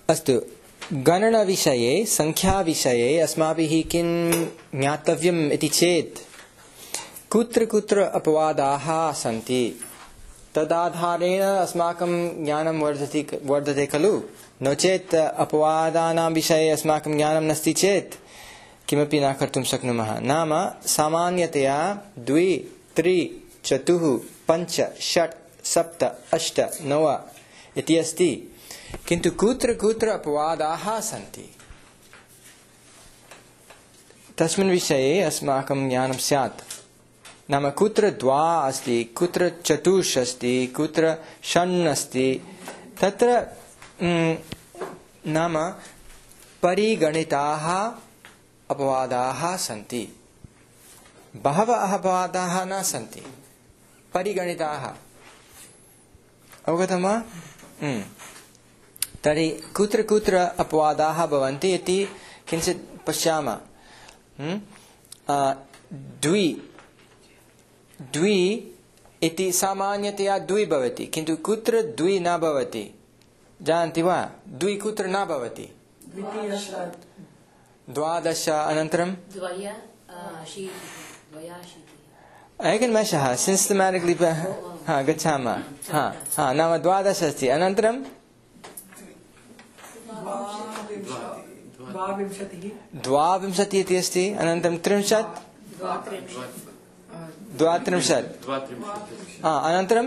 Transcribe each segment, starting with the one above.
अस्तु, गणनविषये संख्याविषये अस्माभिः किं ज्ञातव्यम् इति चेत् कुत्र कुत्र अपवादाः सन्ति तदाधारेण अस्माकं ज्ञानं वर्धते खलु। नो चेत् अपवादानां विषये अस्माकं ज्ञानं नास्ति चेत् किमपि न कर्तुं शक्नुमः। नाम सामान्यतया 2, 3, 4, 5, 6, 7, 8, 9 इति अस्ति, किन्तु कुत्र कुत्र अपवादाः सन्ति तस्मिन् विषये अस्माकं ज्ञानं स्यात्। नाम कुत्र 2 अस्ति, कुत्र 4 अस्ति, कुत्र 6 अस्ति, तत्र नाम परिगणिताः अपवादाः सन्ति। बहवः अपवादाः न सन्ति, परिगणिताः। अवगतं वा? तर्हि कुत्र कुत्र अपवादाः भवन्ति इति किञ्चित् पश्यामः। 2 इति सामान्यतया 2 भवति, किन्तु कुत्र 2 न भवति जानन्ति वा? 2 कुत्र न भवति? 12 अनन्तरं एकनिमेषः सिस्टमेटिकली गच्छामः। नाम 12 अस्ति, अनन्तरं 22 इति अस्ति, अनन्तरं 30, 32, अनन्तरं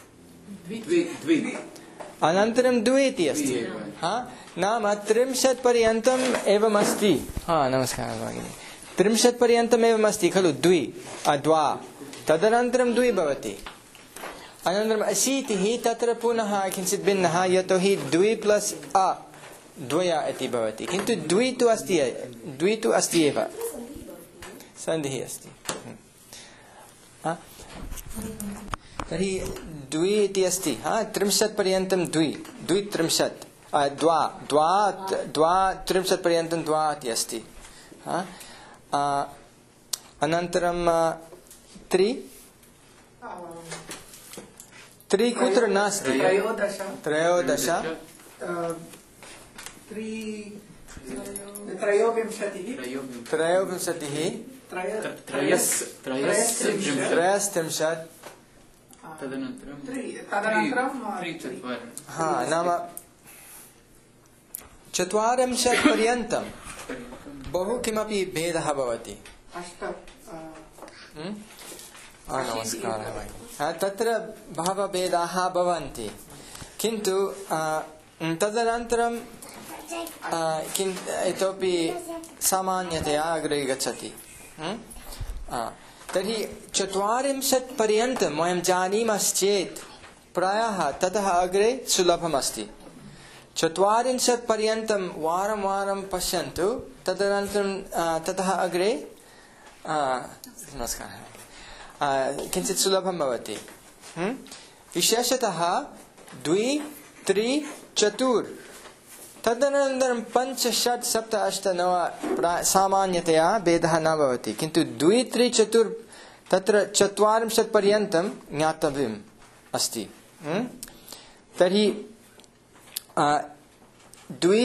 2 इति अस्ति। नाम 30 पर्यन्तम् एवम् अस्ति। नमस्कारः भगिनी। 30 पर्यन्तम् एवम् अस्ति खलु? 2 तदनन्तरं 2 भवति, अनन्तरम् 80 तत्र पुनः किञ्चित् भिन्नः, यतोहि 2 + 2 इति भवति, किन्तु 2 तु अस्ति एव, सन्धिः अस्ति। तर्हि 2 इति अस्ति। 30 पर्यन्तं 2, 30, 30 पर्यन्तं 2 इति अस्ति। अनन्तरं 3 कुत्र नास्ति? 13, 33, नाम 40 पर्यन्तं बहु किमपि भेदः भवति। नमस्कारः। तत्र बहवः भेदाः भवन्ति, किन्तु तदनन्तरं इतोपि सामान्यतया अग्रे गच्छति। तर्हि 40 पर्यन्तं वयं जानीमश्चेत् प्रायः ततः अग्रे सुलभमस्ति। 40 पर्यन्तं वारं वारं पश्यन्तु, तदनन्तरं ततः अग्रे नमस्कारः किञ्चित् सुलभं भवति। विशेषतः 2, 3, 4, तदनन्तरं 5, 6, 7, 8, 9 सामान्यतया भेदः न भवति, किन्तु 2, 3, 4 तत्र 40 पर्यन्तं ज्ञातव्यम् अस्ति। तर्हि 2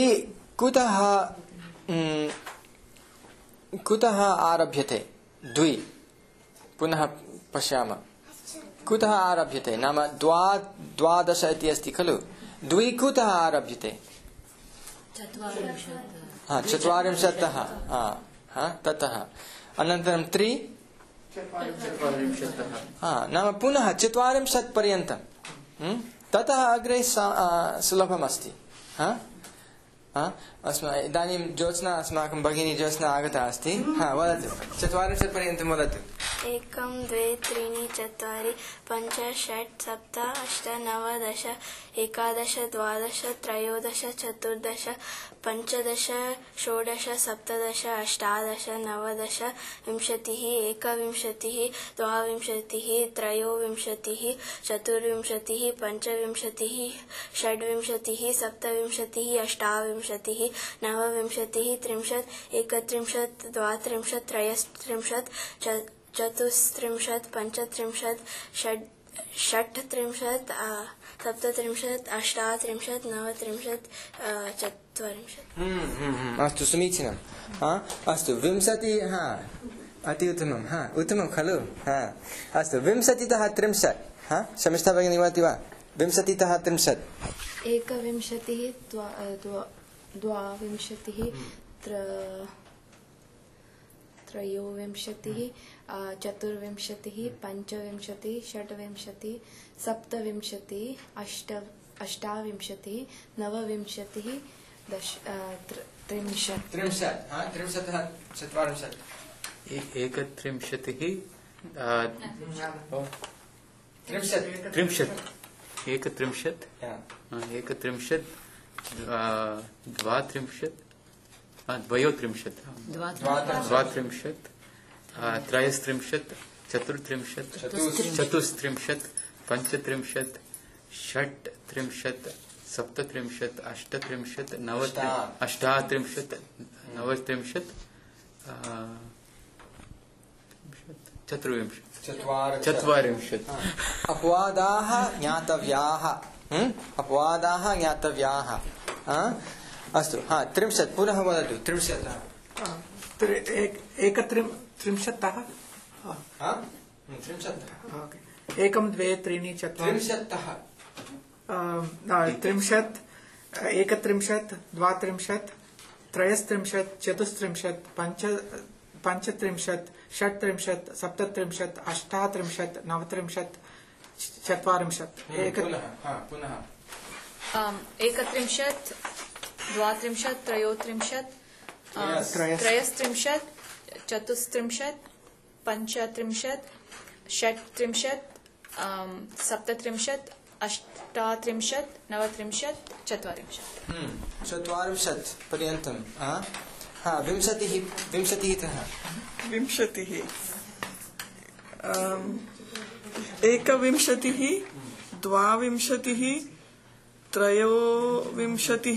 कुतः आरभ्यते? 2 पुनः पश्यामः, कुतः आरभ्यते? नाम 12 इति अस्ति खलु? 2 कुतः आरभ्यते? 40तः, ततः। अनन्तरं 3, नाम पुनः 40 पर्यन्तं, ततः अग्रे सुलभमस्ति। इदानीं ज्योत्स्ना, अस्माकं भगिनी ज्योत्स्ना आगता अस्ति। वदतु, 40 पर्यन्तं वदतु। 1, 2, 3, 4, 5, 6, 7, 8, 9, 10, 11, 12, 13, 14, 15, 16, 17, 18, 19, 20, 21, 22, 23, 24, 25, 26, 27, 28, 29, 30, 31, 32, 33, 34, 35, 36, सप्तत्रिंशत् अष्टात्रिंशत् नवत्रिंशत् चत्वारिंशत् अस्तु समीचीनम् अस्तु 20 अति उत्तमम् उत्तमं खलु अस्तु 20तः 30 शमिष्ठा भगिनी वदति वा 20तः 30 एकविंशतिः द्वाविंशतिः त्रयोविंशतिः चतुर्विंशतिः पञ्चविंशतिः षड्विंशतिः सप्तविंशतिः अष्टाविंशतिः नवविंशतिः त्रिंशत् एकत्रिंशतिः एकत्रिंशत् द्वात्रिंशत् द्वयोत्रिंशत् द्वात्रिंशत् त्रयस्त्रिंशत् चतुर्त्रिंशत् चतुस्त्रिंशत् पञ्चत्रिंशत् षट्त्रिंशत् सप्तत्रिंशत् अष्टत्रिंशत् अष्टात्रिंशत् नवत्रिंशत् चत्वारिंशत् अपवादाः ज्ञातव्याः अस्तु 30 पुनः वदतु 30 एकत्रिंशत्तः 30 एकं द्वे त्रीणि चत्वारि 30 एकत्रिंशत् द्वात्रिंशत् त्रयस्त्रिंशत् चतुस्त्रिंशत् पञ्चत्रिंशत् षट्त्रिंशत् सप्तत्रिंशत् अष्टात्रिंशत् नवत्रिंशत् चत्वारिंशत् पुनः एकत्रिंशत् द्वात्रिंशत् त्रयोत्रिंशत् त्रयस्त्रिंशत् चतुस्त्रिंशत् पञ्चत्रिंशत् षट्त्रिंशत् सप्तत्रिंशत् अष्टात्रिंशत् नवत्रिंशत् चत्वारिंशत् पर्यन्तं 20तः 20 एकविंशतिः द्वाविंशतिः त्रयोविंशतिः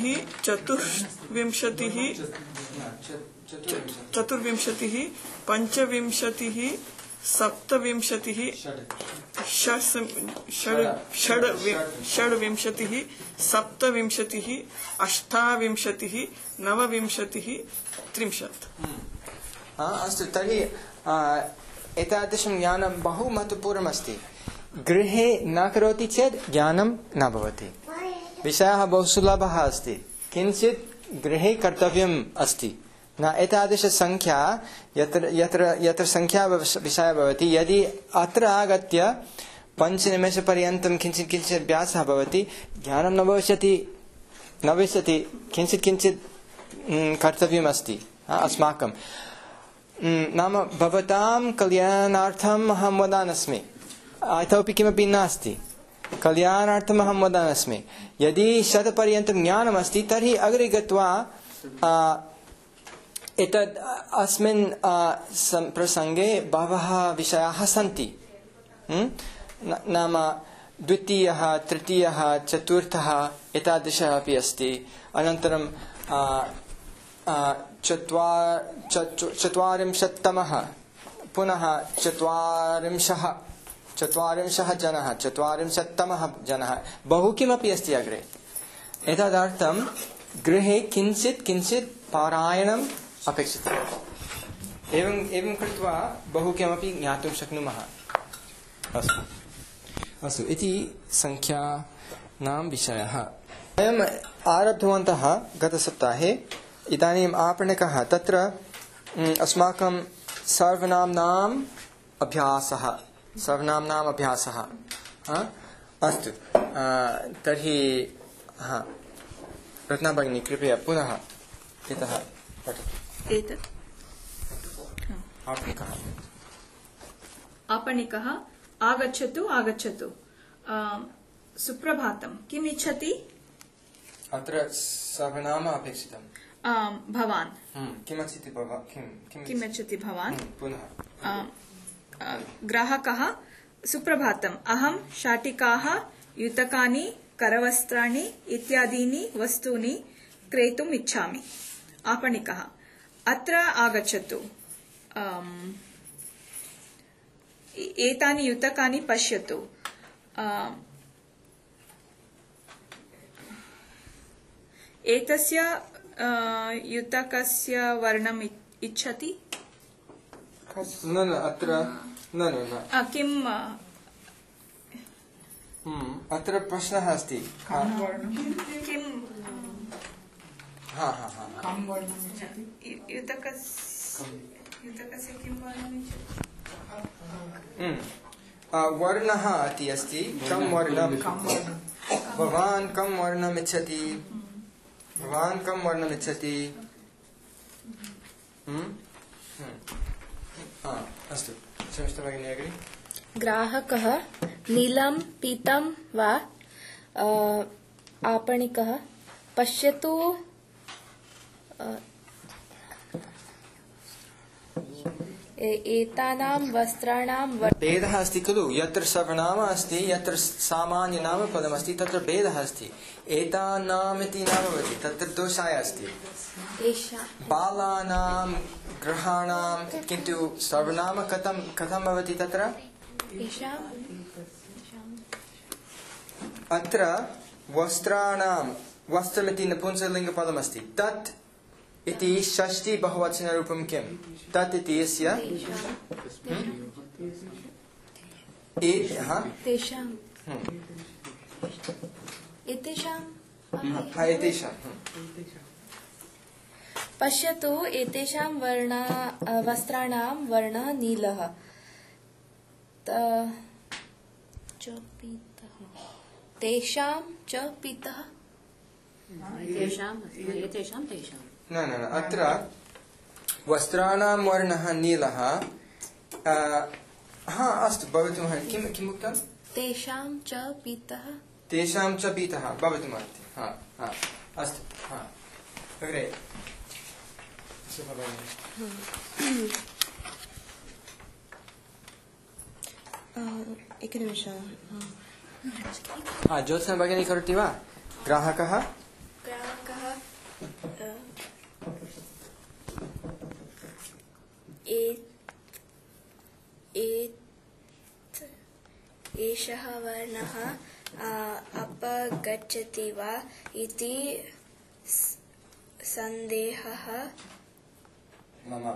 चतुर्विंशतिः पञ्चविंशतिः सप्तविंशतिः षड्विंशतिः सप्तविंशतिः अष्टाविंशतिः नवविंशतिः 30 अस्तु तर्हि एतादृशं ज्ञानं बहु महत्वपूर्णमस्ति गृहे न करोति चेत् ज्ञानं न भवति विषयः बहु सुलभः अस्ति किञ्चित् गृहे कर्तव्यम् अस्ति न एतादृशसङ्ख्या यत्र संख्या विषयः भवति यदि अत्र आगत्य 5 निमेषपर्यन्तं किञ्चित् अभ्यासः भवति ज्ञानं न भविष्यति किञ्चित् कर्तव्यम् अस्ति अस्माकं नाम भवतां कल्याणार्थम् अहं वदानस्मि इतोपि किमपि नास्ति कल्याणार्थम् अहं वदानस्मि यदि 100% ज्ञानमस्ति तर्हि अग्रे गत्वा एतद् अस्मिन् प्रसङ्गे बहवः विषयाः सन्ति नाम द्वितीयः तृतीयः चतुर्थः एतादृशः अपि अस्ति अनन्तरं 40तमः पुनः 40 जनः 40तमः जनः बहु किमपि अस्ति अग्रे एतदर्थं गृहे किञ्चित् पारायणम् अपेक्षितम् एवं कृत्वा बहु किमपि ज्ञातुं शक्नुमः अस्तु इति संख्यानां विषयः वयम् आरब्धवन्तः गतसप्ताहे इदानीम् आपणिकः तत्र अस्माकं सर्वनाम्नाम् अभ्यासः अस्तु तर्हि रत्ना भगिनी कृपया पुनः इतः एतत् आपणिकः आगच्छतु सुप्रभातं किम् इच्छति अत्र सर्वनाम अपेक्षितं भवान् किम् इच्छति भवान् पुनः ग्राहकः सुप्रभातम् अहं शाटिकाः युतकानि करवस्त्राणि इत्यादीनि वस्तूनि क्रेतुम् इच्छामि आपणिकः अत्र आगच्छतु एतानि युतकानि पश्यतु एतस्य युतकस्य वर्णम् इच्छति? न अत्र न किम् अत्र प्रश्नः अस्ति युतकस्य किं वर्णम् इच्छति? वर्णः इति अस्ति कं वर्णं भवान् कं वर्णम् इच्छति भवान् कं वर्णम् इच्छति अस्तु क्षमस्व भगिनी अग्रे ग्राहकः नीलं पीतं वा आपणिकः पश्यतु एतानां वस्त्राणां भेदः अस्ति खलु यत्र सर्वनाम अस्ति यत्र सामान्यनामपदमस्ति तत्र भेदः अस्ति एतानाम् इति न भवति तत्र दोषाय अस्ति बालानां गृहाणां किन्तु सर्वनाम कथं भवति तत्र अत्र वस्त्राणां वस्त्रमिति नपुंसकलिङ्गपदमस्ति तत् इति षष्ठी बहुवचनरूपं किं तत् इति यस्य पश्यतु एतेषां वस्त्राणां वर्णः नीलः तेषां च पीतः न अत्र वस्त्राणां वर्णः नीलः अस्तु भवितुम् किम् उक्तं तेषां च पीतः भवितुमर्हति अस्तु अग्रे एकनिमिषम् ज्योत्स्ना भगिनी करोति वा ग्राहकः एषः वर्णः अपगच्छति वा इति सन्देहः मम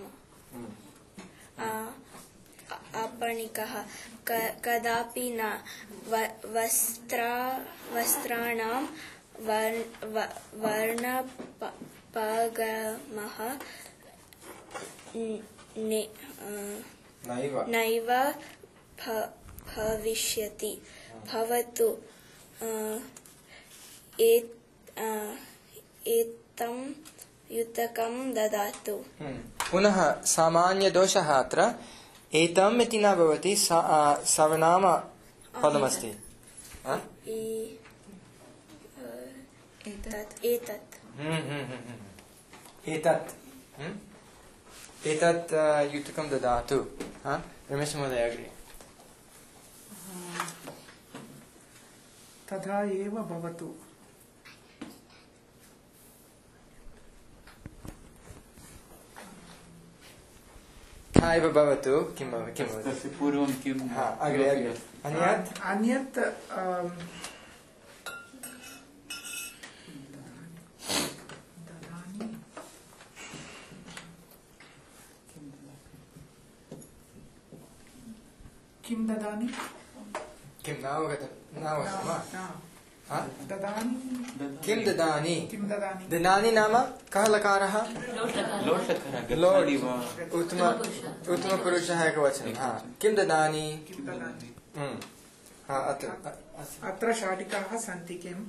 आपणिकः कदापि न वस्त्राणां वर्णपगमः नैव भविष्यति भवतु एतं युतकं ददातु पुनः सामान्यदोषः अत्र एतम् इति न भवति सर्वनाम पदमस्ति एतत् युतकं ददातु रमेश महोदय अग्रे तथा एव भवतु एव भवतु किं भवति तस्य पूर्वं किम् अग्रे अन्यत् किं ददामि किं नावगतं वा किं ददानि ददानि नाम कः लकारः उत्तमपुरुषः एकवचनं किं ददानि अत्र शाटिकाः सन्ति किम्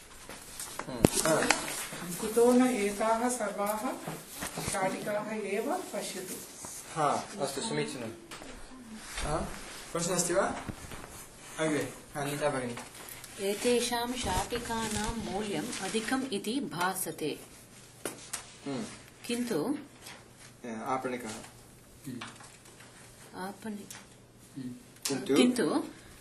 कुतो न एताः सर्वाः शाटिकाः एव पश्यतु अस्तु समीचीनं प्रश्नः अस्ति वा अग्रे नीता भगिनी एतेषां शाटिकानां मूल्यम् अधिकम् इति भासते किन्तु किन्तु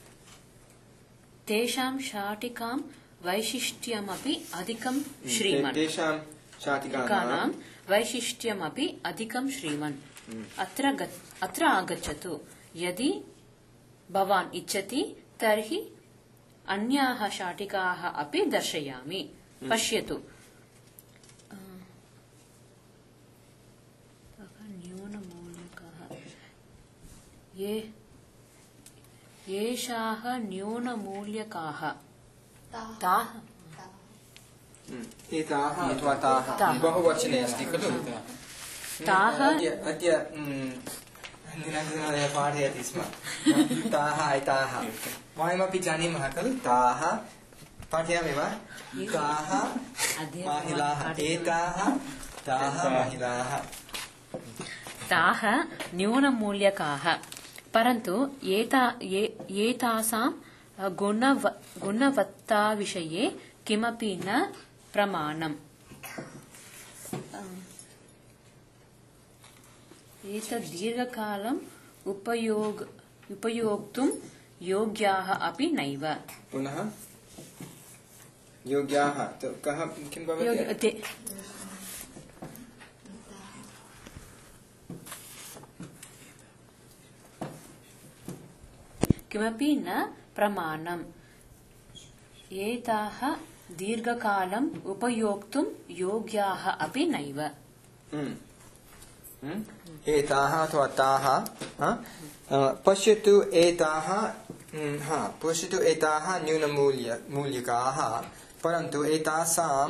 तेषां शाटिकां वैशिष्ट्यमपि अधिकं श्रीमन् तेषां शाटिकानां वैशिष्ट्यमपि अधिकं श्रीमन् अत्र आगच्छतु यदि भवान् इच्छति तर्हि अन्याः शाटिकाः अपि दर्शयामि पश्यतु येषाः न्यूनमूल्यकाः ताः एताः अथवा ताः बहुवचने अस्ति खलु ताः अद्य दिनाङ्कः पाठयति स्म ताः एताः वयमपि जानीमः खलु ताः पाठयामि वा ताः महिलाः एताः ताः महिलाः ताः न्यूनमूल्यकाः परन्तु एतासां गुणवत्ताविषये किमपि न प्रमाणम् एतद् दीर्घकालम् उपयोक्तुं योग्याः अपि नैव पुनः योग्याः तो कः किं भवति किमपि न प्रमाणम् एताः दीर्घकालम् उपयोक्तुं योग्याः अपि नैव एताः अथवा ताः पश्यतु एताः न्यूनमूल्यकाः परन्तु एतासां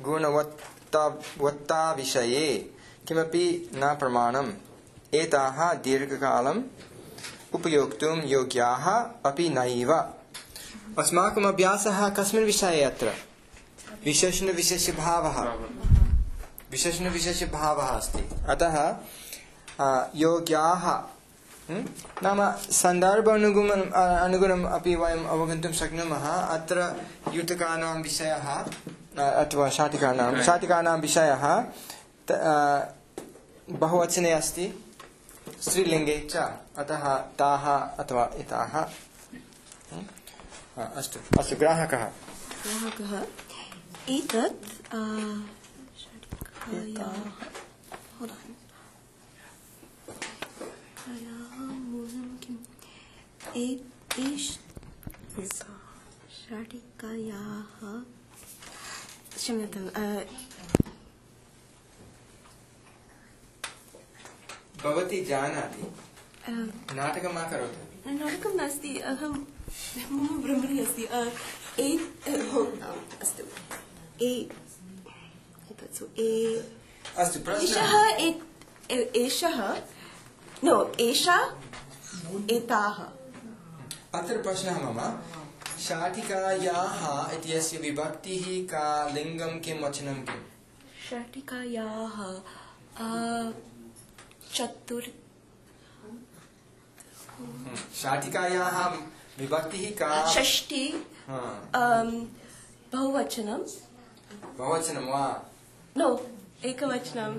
गुणवत्ताविषये किमपि न प्रमाणम् एताः दीर्घकालम् उपयोक्तुं योग्याः अपि नैव अस्माकम् अभ्यासः कस्मिन् विषये अत्र विशेषणविशेषभावः अस्ति अतः योग्याः नाम सन्दर्भानुगुणम् अपि वयम् अवगन्तुं शक्नुमः अत्र युतकानां विषयः अथवा शाटिकानां विषयः बहुवचने अस्ति स्त्रीलिङ्गे च अतः ताः अथवा एताः अस्तु ग्राहकः एतत् शाटिकायाः क्षम्यतां भवती जानाति नाटकं मा करोतु नाटकं नास्ति अहं मम भ्रमरी अस्ति अस्तु अस्तु एषा एताः अत्र प्रश्नः मम शाटिकायाः इत्यस्य विभक्तिः का लिङ्गं किं वचनं किम् शाटिकायाः शाटिकायाः विभक्तिः का षष्ठी बहुवचनं वा नो एकवचनं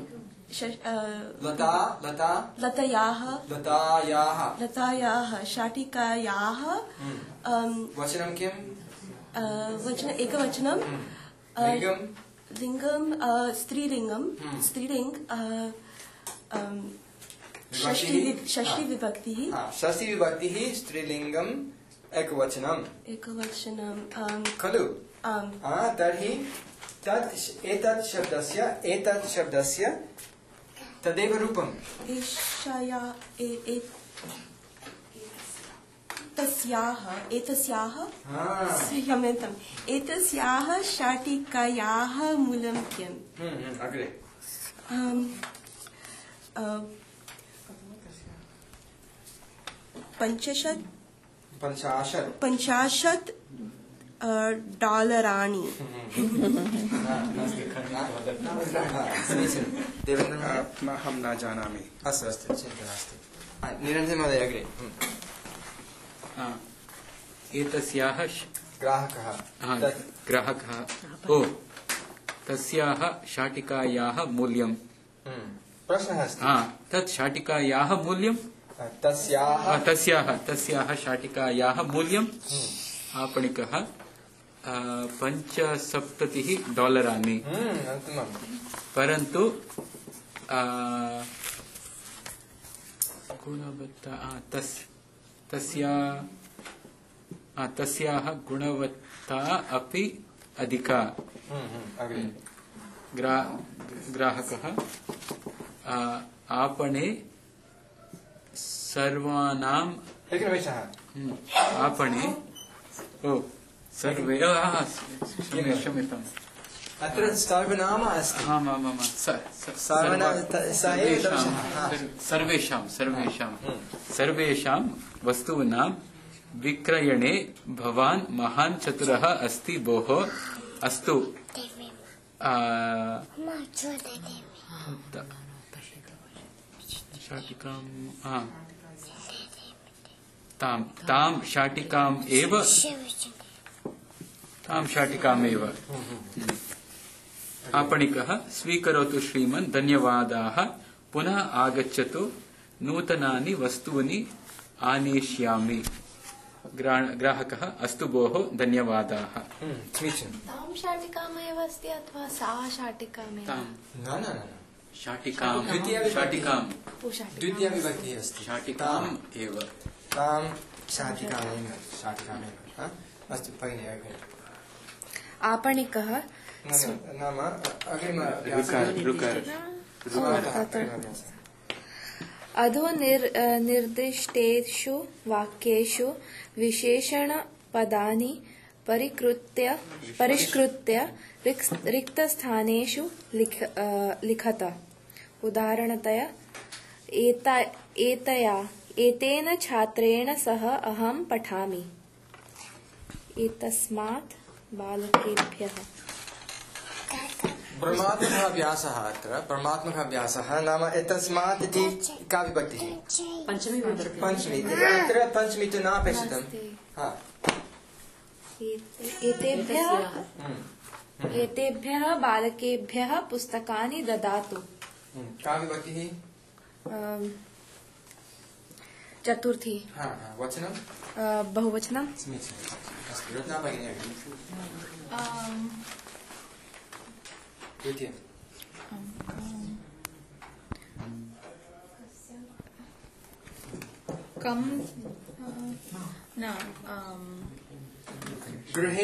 लतायाः शाटिकायाः वचनं किं एकवचनं लिङ्गं स्त्रीलिङ्ग षष्ठी विभक्तिः स्त्रीलिङ्गम् एकवचनं खलु तर्हि एतत् शब्दस्य तदेव रूपम् एतस्याः शाटिकायाः मूलं किम् अग्रे $50 डॉलराणि अहं न जानामि अस्तु चिन्ता नास्ति निरञ्जन महोदय अग्रे एतस्याः ग्राहकः तस्याः शाटिकायाः मूल्यं प्रश्नः अस्ति तत् शाटिकायाः मूल्यं तस्याः शाटिकायाः मूल्यं आपणिकः $75 परन्तु तस्याः गुणवत्ता अपि अधिका ग्राहकः आपणे सर्वानाम् आपणे सर्वे क्षम्यताम् अत्र सर्वनाम अस्ति आमामाम् सर्वेषां वस्तूनां विक्रयणे भवान् महान् चतुरः अस्ति भोः अस्तु तां शाटिकामेव आपणिकः स्वीकरोतु श्रीमन् धन्यवादाः पुनः आगच्छतु नूतनानि वस्तूनि आनेष्यामि ग्राहकः अस्तु भोः धन्यवादाः तां शाटिकामेव अस्ति अथवा सा शाटिकामेव शाटिकां द्वितीया विभक्तिः अस्ति शाटिकाम् एव तां शाटिकामेव अस्तु भगिनी आपणिकः नाम अग्रिम अधो निर्दिष्टेषु वाक्येषु विशेषणपदानि परिष्कृत्य रिक्तस्थानेषु लिखत। उदाहरणतया एतेन छात्रेण सह अहं पठामि। एतस्मात् बालकेभ्यः परमात्मकः अत्र परमात्मकः नाम एतस्मात् इति का विभक्तिः पंचमी अत्र पंचमी तु नापेक्षितम् एतेभ्यः बालकेभ्यः पुस्तकानि ददातु। का विभक्तिः चतुर्थी वचनं बहुवचनं रत्ना भगिनी द्वितीय कम गृहे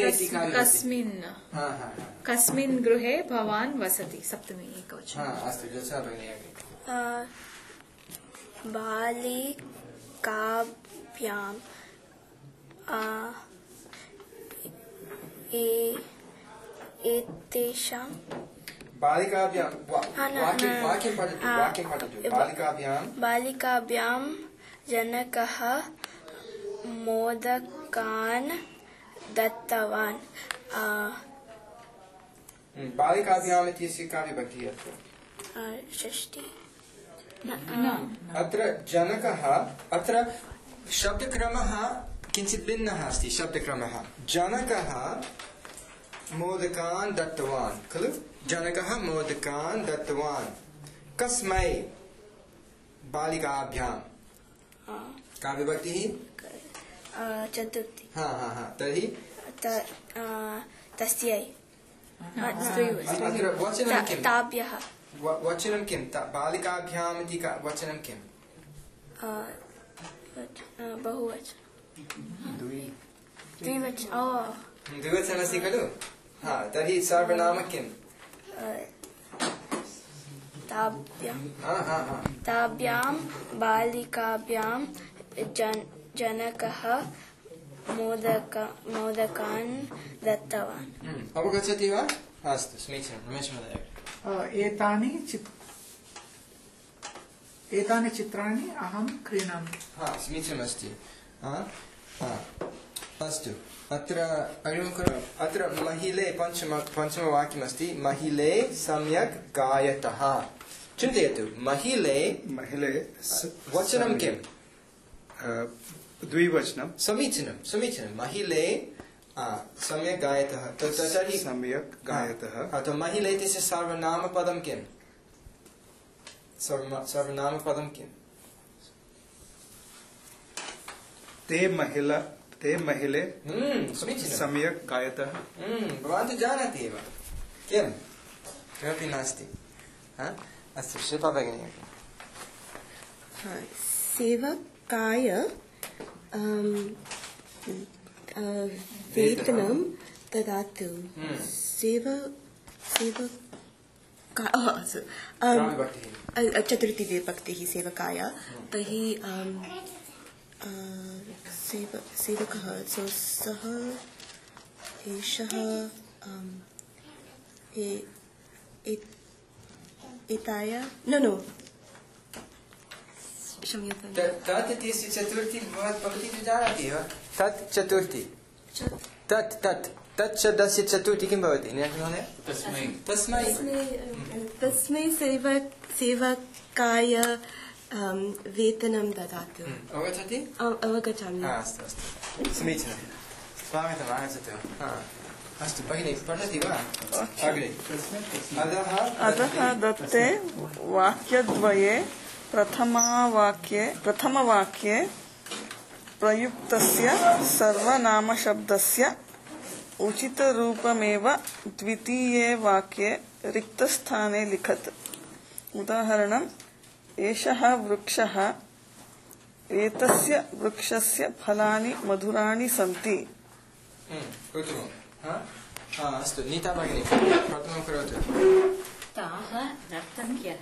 कस्मिन् गृहे भवान् वसति सप्तमी एकवचनं अस्तु रत्ना भगिनी बालिकाभ्याम् एतेषां बालिकाभ्यां जनकः मोदकान् दत्तवान्। बालिकाभ्याम् इत्यस्य का विभक्तिः अत्र षष्ठी अत्र जनकः अत्र शब्दक्रमः किञ्चित् भिन्नः अस्ति। शब्दक्रमः जनकः मोदकान् दत्तवान् खलु जनकः मोदकान् दत्तवान् कस्मै बालिकाभ्यां का विभक्तिः चतुर्थी तर्हि तस्यै अत्र वचनं किं ताभ्यः वचनं किं बालिकाभ्याम् इति वचनं किं बहुवचनं द्विवचनमस्ति खलु तर्हि सर्वनाम किं ताभ्यां बालिकाभ्यां जनकः मोदकान् दत्तवान्। अवगच्छति वा अस्तु समीचीनं रमेश महोदय एतानि चित्राणि अहं क्रीणामि समीचीनमस्ति अस्तु अत्र अत्र महिले पञ्चमवाक्यमस्ति महिले सम्यक् गायतः चिन्तयतु महिले वचनं किम् द्विवचनं समीचीनं महिले सम्यक् गायतः तर्हि सम्यक् गायतः अथवा महिले इत्यस्य सर्वनामपदं किम् सर्वनामपदं किम् ते महिले सम्यक् गायतः भवान् तु जानाति एव किं किमपि नास्ति अस्तु शिल्पा भगिनी सेवकाय वेतनं ददातु। चतुर्थी विभक्तिः सेवकाय तर्हि सेवकः सः एषः एताय नो तत् इत्यस्य चतुर्थी भवती तु जानाति वा तत् चतुर्थी तत् शब्दस्य चतुर्थी किं भवति तस्मै सेवकाय वेतनं ददातु अवगच्छति अवगच्छामि अस्तु समीचीनं स्वागतम् आगच्छतु अस्तु भगिनी पठति वा अग्रे अतः दत्ते वाक्यद्वये प्रथमवाक्ये प्रयुक्तस्य सर्वनामशब्दस्य उचितरूपमेव द्वितीये वाक्ये रिक्तस्थाने लिखत्। उदाहरणम् एषः वृक्षः एतस्य वृक्षस्य फलानि मधुराणि सन्ति। अस्तु नीता भगिनी प्रथमं करोतु। ताः नर्तक्यः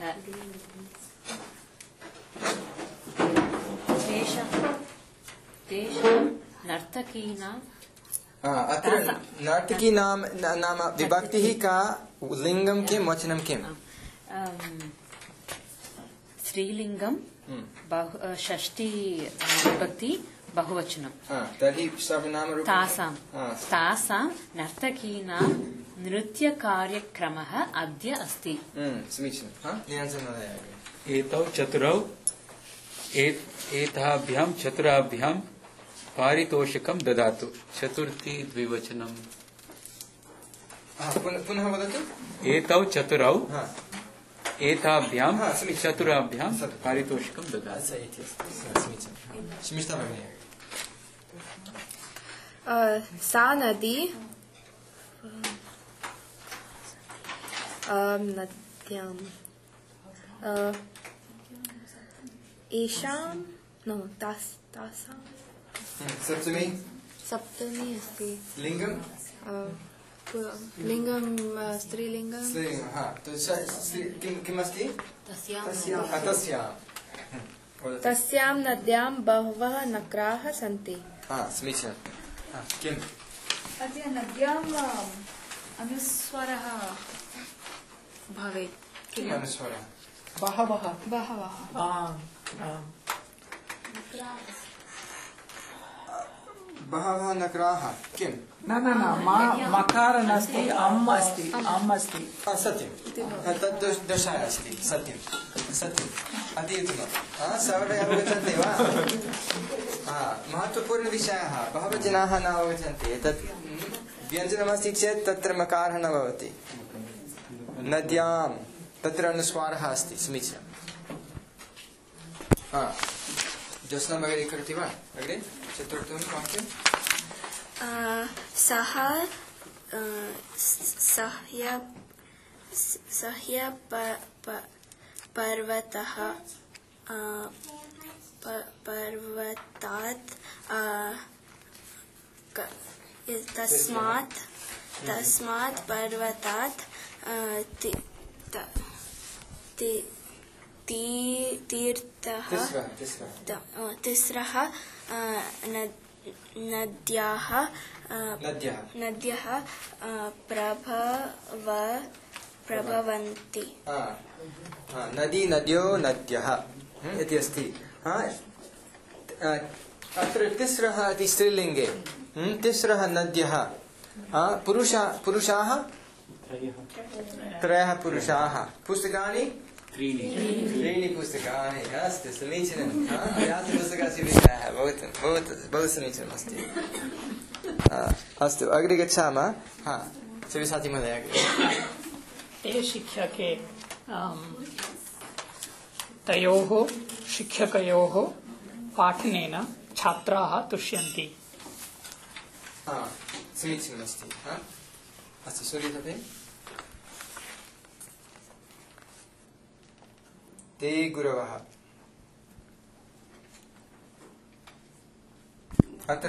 तेषां नर्तकीनां अत्र नर्तकी नाम विभक्तिः का लिङ्गं किं वचनं किम् स्त्रीलिङ्गं षष्ठी विभक्ति बहुवचनं तर्हि सर्वनामरूपं तासां नर्तकीनां नृत्यकार्यक्रमः अद्य अस्ति। समीचीनं एताभ्यां चतुराभ्यां पारितोषिकं ददातु। चतुर्थी द्विवचनं पुनः वदतु। एतौ चतुरौ एताभ्यां चतुराभ्यां पारितोषिकं ददातु। स्मिता भगिनी सा नदी नद्यां एषां नो तासां सप्तमी अस्ति लिङ्गं लिङ्गं स्त्रीलिङ्गं किम् अस्ति तस्यां नद्यां बहवः नगराः सन्ति। समीचीनं किम् अद्य नद्याम् अनुस्वारः भवेत्। किम् अनुस्वारः बहवः बहवः नगराः किम् न मकार नास्ति अम् अस्ति सत्यं तद् दशाय अस्ति सत्यम् अति उत्तमं सर्वे अवगच्छन्ति वा महत्त्वपूर्णविषयः बहवः जनाः न अवगच्छन्ति एतत् व्यञ्जनमस्ति चेत् तत्र मकारः न भवति नद्यां तत्र अनुस्वारः अस्ति समीचीनं ज्योत्स्ना भगिनी करोति वा अग्रे चतुर्थं वाक्यं सह्य पर्वतः पर्वतात् तस्मात् पर्वतात् तिस्रः नद्याः प्रभवन्ति। नद्यः इति अस्ति। अत्र तिस्रः इति स्त्रीलिङ्गे तिस्रः नद्यः पुरुषाः त्रयः पुरुषाः पुस्तकानि त्रीणि पुस्तकानि अस्तु समीचीनं पुस्तकस्य विषयः बहु समीचीनम् अस्ति। अस्तु अग्रे गच्छामः। शिवसाथी महोदय ते शिक्षके तयोः शिक्षकयोः पाठनेन छात्राः तुष्यन्ति। समीचीनमस्ति। अस्तु सूर्यतपे ते गुरवः अत्र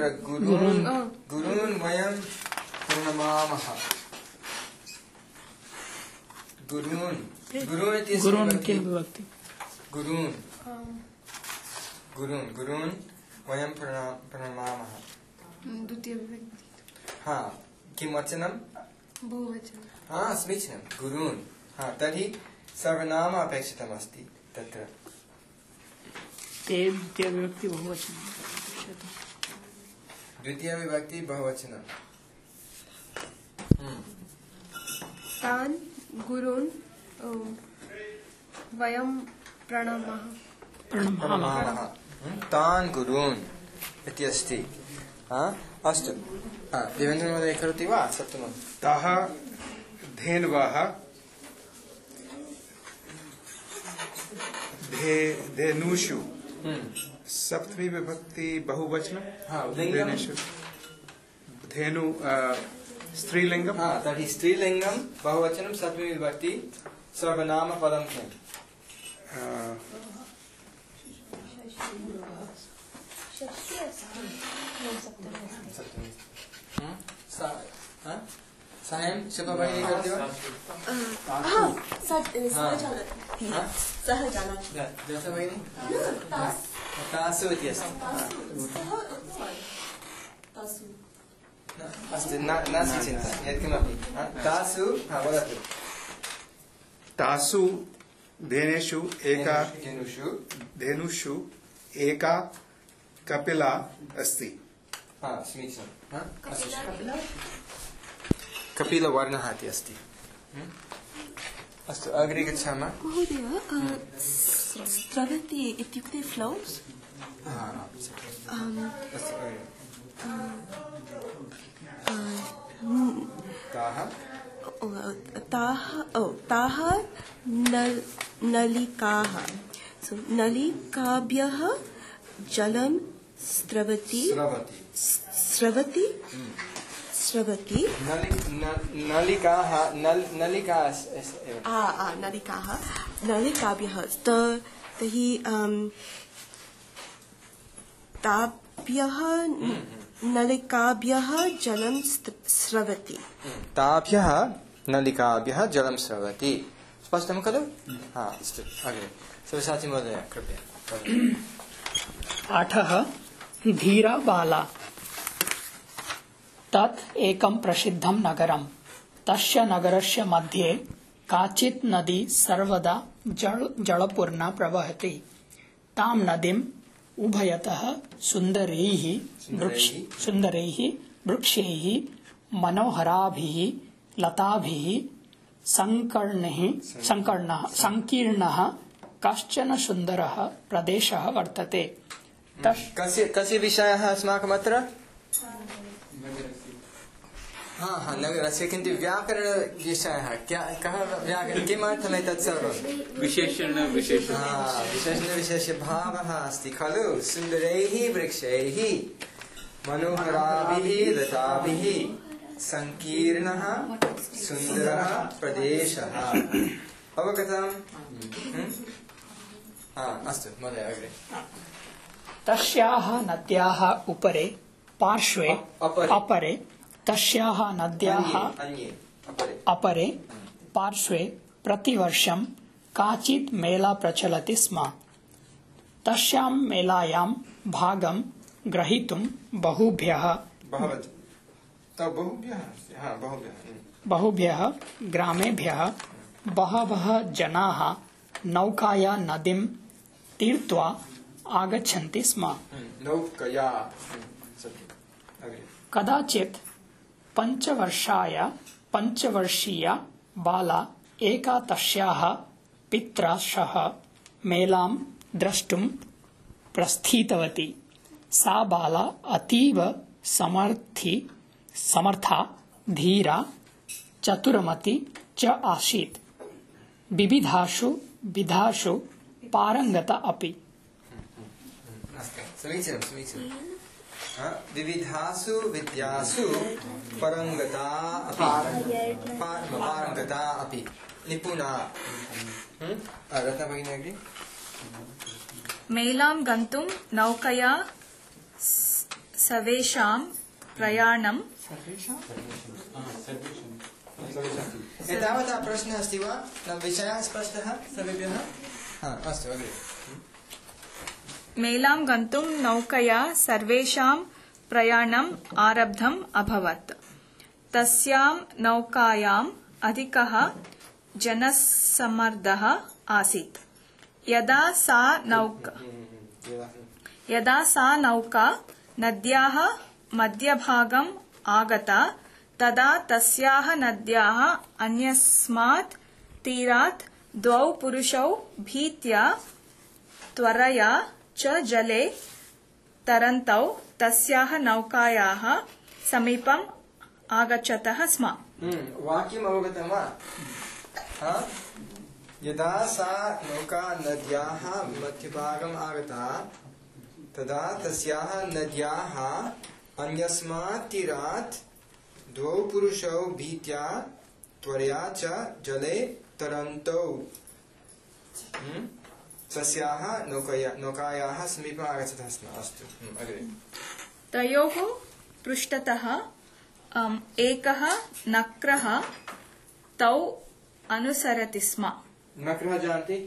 गुरून् वयं प्रणमामः। गुरून् गुरून् इति गुरून् किं विभक्ति? गुरून् गुरून् गुरून् वयं प्रणमामः। द्वितीय विभक्ति। हाँ, किं वचनं? बहुवचनं। हाँ, समीचीनं, गुरून्। हाँ, तर्हि सर्वनाम अपेक्षितमस्ति तत्र। ते द्वितीय विभक्ति बहुवचनं। द्वितीय विभक्ति बहुवचनं। तान् गुरून् वयं प्रणमामः। तान् गुरून् इति अस्ति। अस्तु, देवेन्द्रमहोदय करोति वा सप्तमं? ताः धेन्वः धेनुषु सप्तमी विभक्ति बहुवचनं। धेनुषु धेनु स्त्रीलिंगम। तर्हि स्त्रीलिंगं बहुवचनं सप्तमी विभक्ति सर्वनाम पदं किम्? सायं शुभभगिनी करति वा? सः जानाति। भगिनी तासु इति अस्ति। अस्तु, नास्ति चिन्ता, यत्किमपि तासु वदतु। तासु धेनुषु एका धेनुषु एका कपिला अस्ति। समीचीनं। कपिलवर्णः इति अस्ति। अस्तु, अग्रे गच्छामः। महोदय, स्रवति इत्युक्ते फ्लोस्? ताः नलिकाः। नलिकाभ्यः जलं स्रवति। नलिकाः नलिकाभ्यः तर्हि ताभ्यः नलिकाभ्यः जलं स्रवति। ताभ्यः नलिकाभ्यः जलं स्रवति। स्पष्टं खलु? अस्तु, अग्रे सव्यसाची महोदय कृपया। पाठः धीरा बाला। तत् एकं प्रसिद्धं नगरं। तस्य नगरस्य मध्ये काचित् नदी सर्वदा जलपूर्णा प्रवहति। तां नदीम् उभयतः सुन्दरैः वृक्षैः मनोहराभिः लताभिः संकीर्णः कश्चन सुन्दरः प्रदेशः वर्तते। कस्य विषयः अस्माकम् अत्र? नगरस्य, किन्तु व्याकरणविषयः कः व्याकरण किमर्थम् एतत् सर्वं? विशेषणविशेषभावः अस्ति खलु। सुन्दरैः वृक्षैः मनोहराभिः लताभिः संकीर्णः सुन्दरः प्रदेशः। अवगतम्? अस्तु महोदय, अग्रे। तस्याः नद्याः अपरे तस्याः नद्याः अपरे पार्श्वे प्रतिवर्षं काचित् मेला प्रचलति स्म। तस्यां मेलायां भागं ग्रहीतुं बहुभ्यः ग्रामेभ्यः बहवः जनाः नौकाया नदीं तीर्त्वा आगच्छन्ति स्म। कदाचित् पञ्चवर्षीया बाला एका तस्याः पित्रा सह मेलां द्रष्टुं प्रस्थितवती। सा बाला अतीव समर्था धीरा चतुरमती च आसीत्। विविधासु विधासु पारंगता अपि। विविधासु विद्यासु पारंगता अपि निपुणा। रत्ना भगिनी। मेलां गन्तुं नौकया सर्वेषां प्रयाणं एतावता प्रश्नः अस्ति वा न विषयः स्पष्टः सर्वेभ्यः अस्तु अग्रे मेलां गन्तुं नौकया सर्वेषां प्रयाणम् आरब्धम् अभवत् तस्यां नौकायाम् अधिकः जनसम्मर्दः आसीत् यदा सा नौका नद्याः मध्यभागम् आगता तदा तस्याः नद्याः अन्यस्मात् तीरात् द्वौ पुरुषौ भीत्या त्वरया च जले तरन्तौ तस्याः नौकायाः समीपम् आगच्छतः स्म। वाक्यम् अवगतं वा? यदा सा नौका नद्याः मध्यभागम् आगता तदा तस्याः नद्याः अन्यस्मात् तीरात् द्वौ पुरुषौ भीत्या त्वरया च जले तरन्तौ तस्याः नौकायाः समीपम् आगच्छतः स्म। अस्तु अग्रे तयोः पृष्ठतः एकः नक्रः तौ अनुसरति स्म। नक्रः जानति?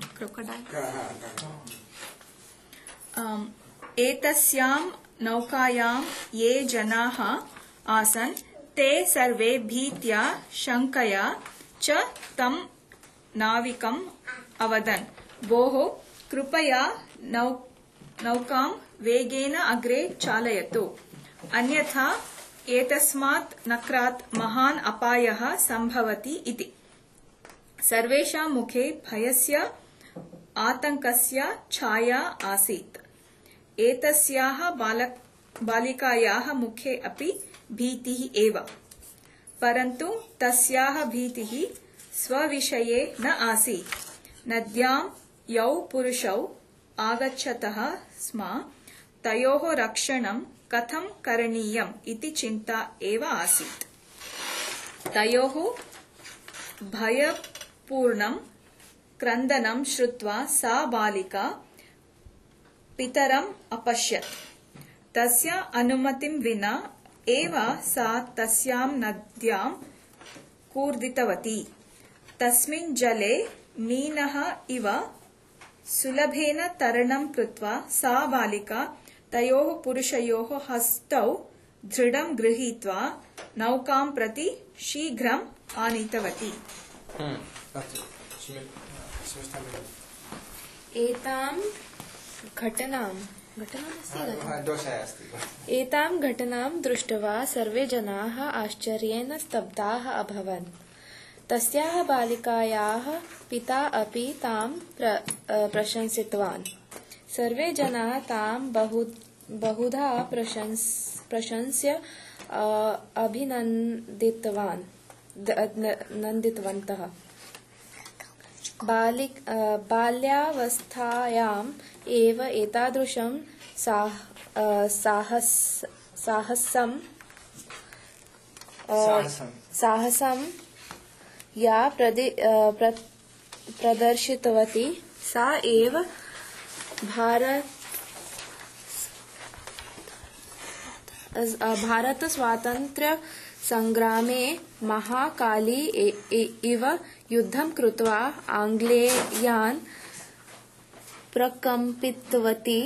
एतस्यां नौकायां ये जनाः आसन् ते सर्वे भीत्या शङ्कया च तं नाविकम् अवदन् भोः कृपया नौकां वेगेन अग्रे चालयतु अन्यथा एतस्मात् नक्रात् महान् अपायः सम्भवति इति। सर्वेषां मुखे भयस्य आतङ्कस्य छाया आसीत्। एतस्याः बालिकायाः मुखे अपि भीतिः एव, परन्तु तस्याः भीतिः स्वविषये न आसीत्। नद्यां यौ पुरुषौ आगच्छतः स्म तयोः रक्षणं कथं करणीयम् इति चिन्ता एव आसीत्। तयोः भयपूर्णं क्रन्दनं श्रुत्वा सा बालिका पितरम् अपश्यत्। तस्य अनुमतिं विना एव सा तस्यां नद्यां कूर्दितवती। तस्मिन् जले मीनः इव सुलभेन तरणं कृत्वा सा बालिका तयोः पुरुषयोः हस्तौ दृढं गृहीत्वा नौकां प्रति शीघ्रम् आनीतवती। एतां घटनां दृष्ट्वा सर्वे जनाः आश्चर्येण स्तब्धाः अभवन्। तस्याः बालिकायाः पिता अपि तां प्रशंसितवान्। सर्वे जनाः तां बहुधा प्रशंस्य अभिनन्दितवन्तः। बाल्यावस्थायाम् एव एतादृशं साहसं या प्रदर्शितवती सा एव भारत स्वातन्त्र्य संग्रामे महाकाली इव युद्धं कृत्वा आङ्ग्लेयान् प्रकम्पितवती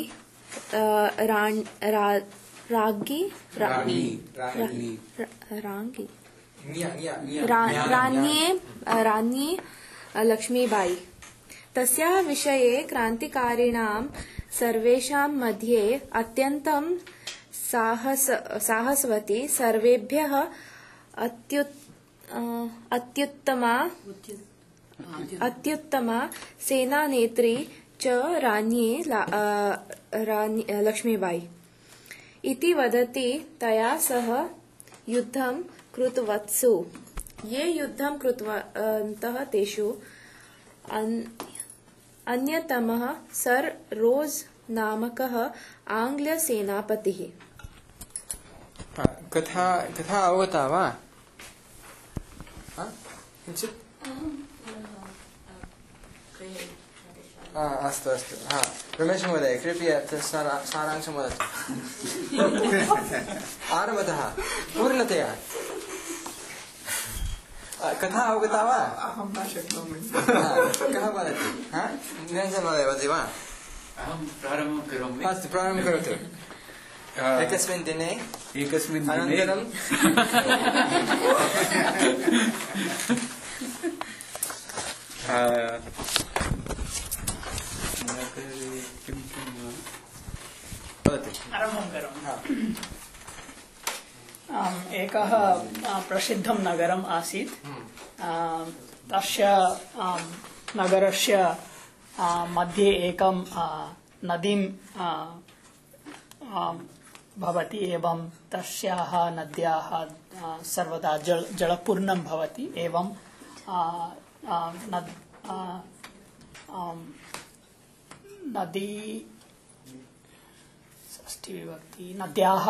राज्ञी लक्ष्मीबाई। तस्याः विषये क्रान्तिकारिणां सर्वेषां मध्ये अत्यन्तं साहसवती सर्वेभ्यः अत्युत्तमा सेनानेत्री च राज्ञी लक्ष्मीबाई इति वदति। तया सह युद्धं कृतवत्सु ये युद्धं कृतवन्तः तेषु अन्यतमः सर रोज नामकः आङ्ग्लसेनापतिः। कथा अवगता वा? किञ्चित् अस्तु अस्तु। रमेश महोदय कृपया सारांशं वदतु आरम्भतः पूर्णतया। कथा अवगता वा? अहं न शक्नोमि। कः वदति? निरञ्जन महोदय वदति वा? अहं प्रारम्भं करोमि। अस्तु, प्रारम्भं करोतु। एकस्मिन् दिने अनन्तरं एकः प्रसिद्धं नगरम् आसीत्। तस्य नगरस्य मध्ये एकं नदीं भवति एवं तस्याः नद्याः सर्वदा जलपूर्णं भवति एवं नदी षष्ठीविभक्ति नद्याः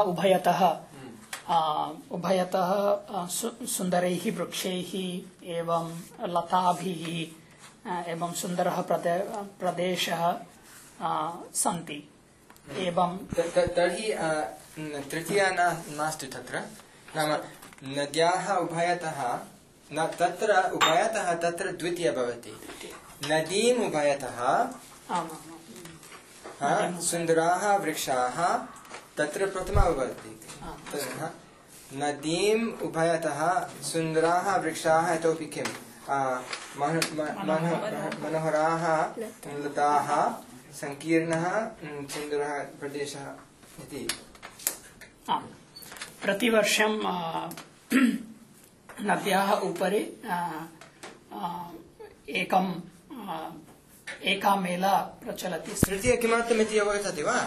उभयतः सुन्दरैः वृक्षैः एवं लताभिः एवं सुन्दरः प्रदेशः सन्ति। एवं तर्हि तृतीया नास्ति तत्र, नाम नद्याः उभयतः तत्र द्वितीया भवति। नदीम् उभयतः सुन्दराः वृक्षाः तत्र प्रथमा भवति। नदीम् उभयतः सुन्दराः वृक्षाः इतोपि किं मनोहराः लताः संकीर्णः सुन्दरः प्रदेशः इति। प्रतिवर्षं नद्याः उपरि एका मेला प्रचलति। तृतीया किमर्थमिति अवगच्छति वा?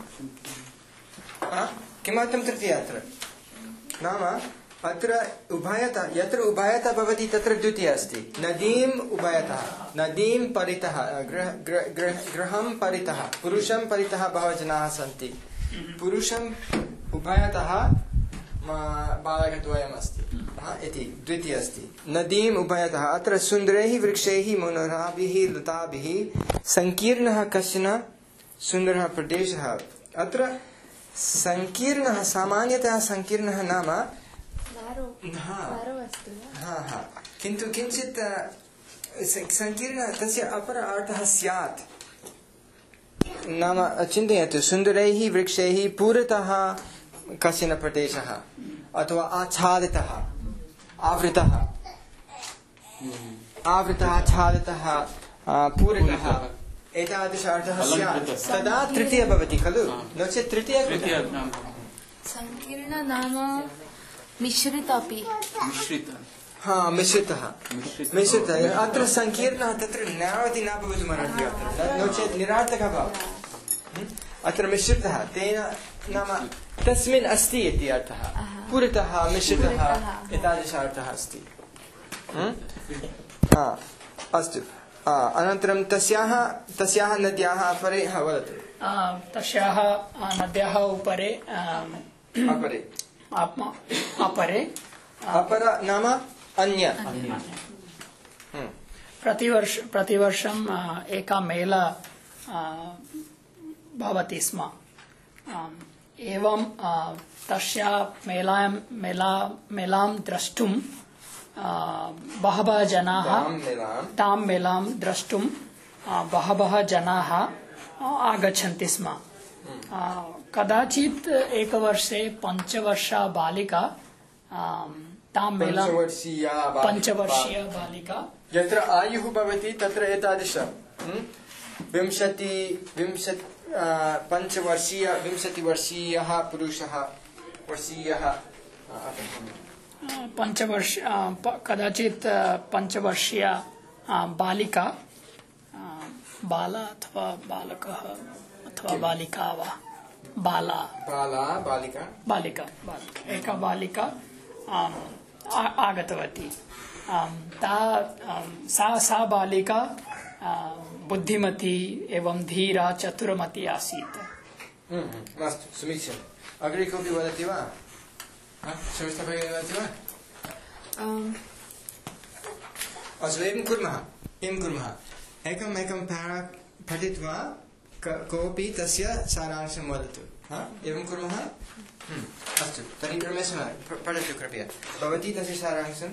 किमर्थं तृतीया अत्र? नाम अत्र उभयतः, यत्र उभयतः भवति तत्र द्वितीया अस्ति। नदीम् उभयतः, नदीं परितः, गृहं परितः, पुरुषं परितः बहवः जनाः सन्ति। पुरुषम् उभयतः बालकद्वयम् अस्ति इति द्वितीया अस्ति। नदीम् उभयतः अत्र सुन्दरैः वृक्षैः मनोहराभिः लताभिः संकीर्णः कश्चन सुन्दरः प्रदेशः। अत्र संकीर्णः, सामान्यतः संकीर्णः नाम किन्तु किञ्चित् संकीर्ण तस्य अपर अर्थः स्यात्। नाम चिन्तयतु, सुन्दरैः वृक्षैः पूरतः कश्चन प्रदेशः अथवा आच्छादितः, आवृतः आच्छादितः, पूरतः, एतादृश अर्थः स्यात्। तदा तृतीया भवति खलु, नो चेत् तृतीया संकीर्ण नाम मिश्रित अपि। मिश्रितः। अत्र संकीर्णः तत्र न्यायवति न भवितुमर्हति, नो चेत् निरार्थकः भवति। अत्र मिश्रितः तेन नाम तस्मिन् अस्ति इति अर्थः। पुरतः मिश्रितः एतादृश अर्थः अस्ति। अस्तु, अनन्तरं तस्याः नद्याः अपरे वदतु। तस्याः नद्याः अपरे अपर नाम अन्य। प्रतिवर्षं एका मेला भवति स्म। एवं तस्या मेलां द्रष्टुं बहवः जनाः, तां मेलां द्रष्टुं बहवः जनाः आगच्छन्ति स्म। कदाचित् एकवर्षे 5 वर्षा बालिका तां मेलां, 5 वर्षीया बालिका, यत्र आयुः भवति तत्र एतादृश 20 वर्षीयः पुरुषः वर्षीयः कदाचित् 5 वर्षीया बालिका, बाला अथवा बालकः अथवा बालिका वा, बालिका एका बालिका आगतवती। सा बालिका बुद्धिमती एवं धीरा चतुरमती आसीत्। अस्तु, समीचीनम्। अग्रे कोऽपि वदति वा? वदति वा? अस्तु, एवं कुर्मः। एकं पैरा पठित्वा कोऽपि तस्य सारांशं वदतु। एवं कुर्मः अस्तु तर्हि रमेशः पठतु कृपया भवती तस्य सारांशं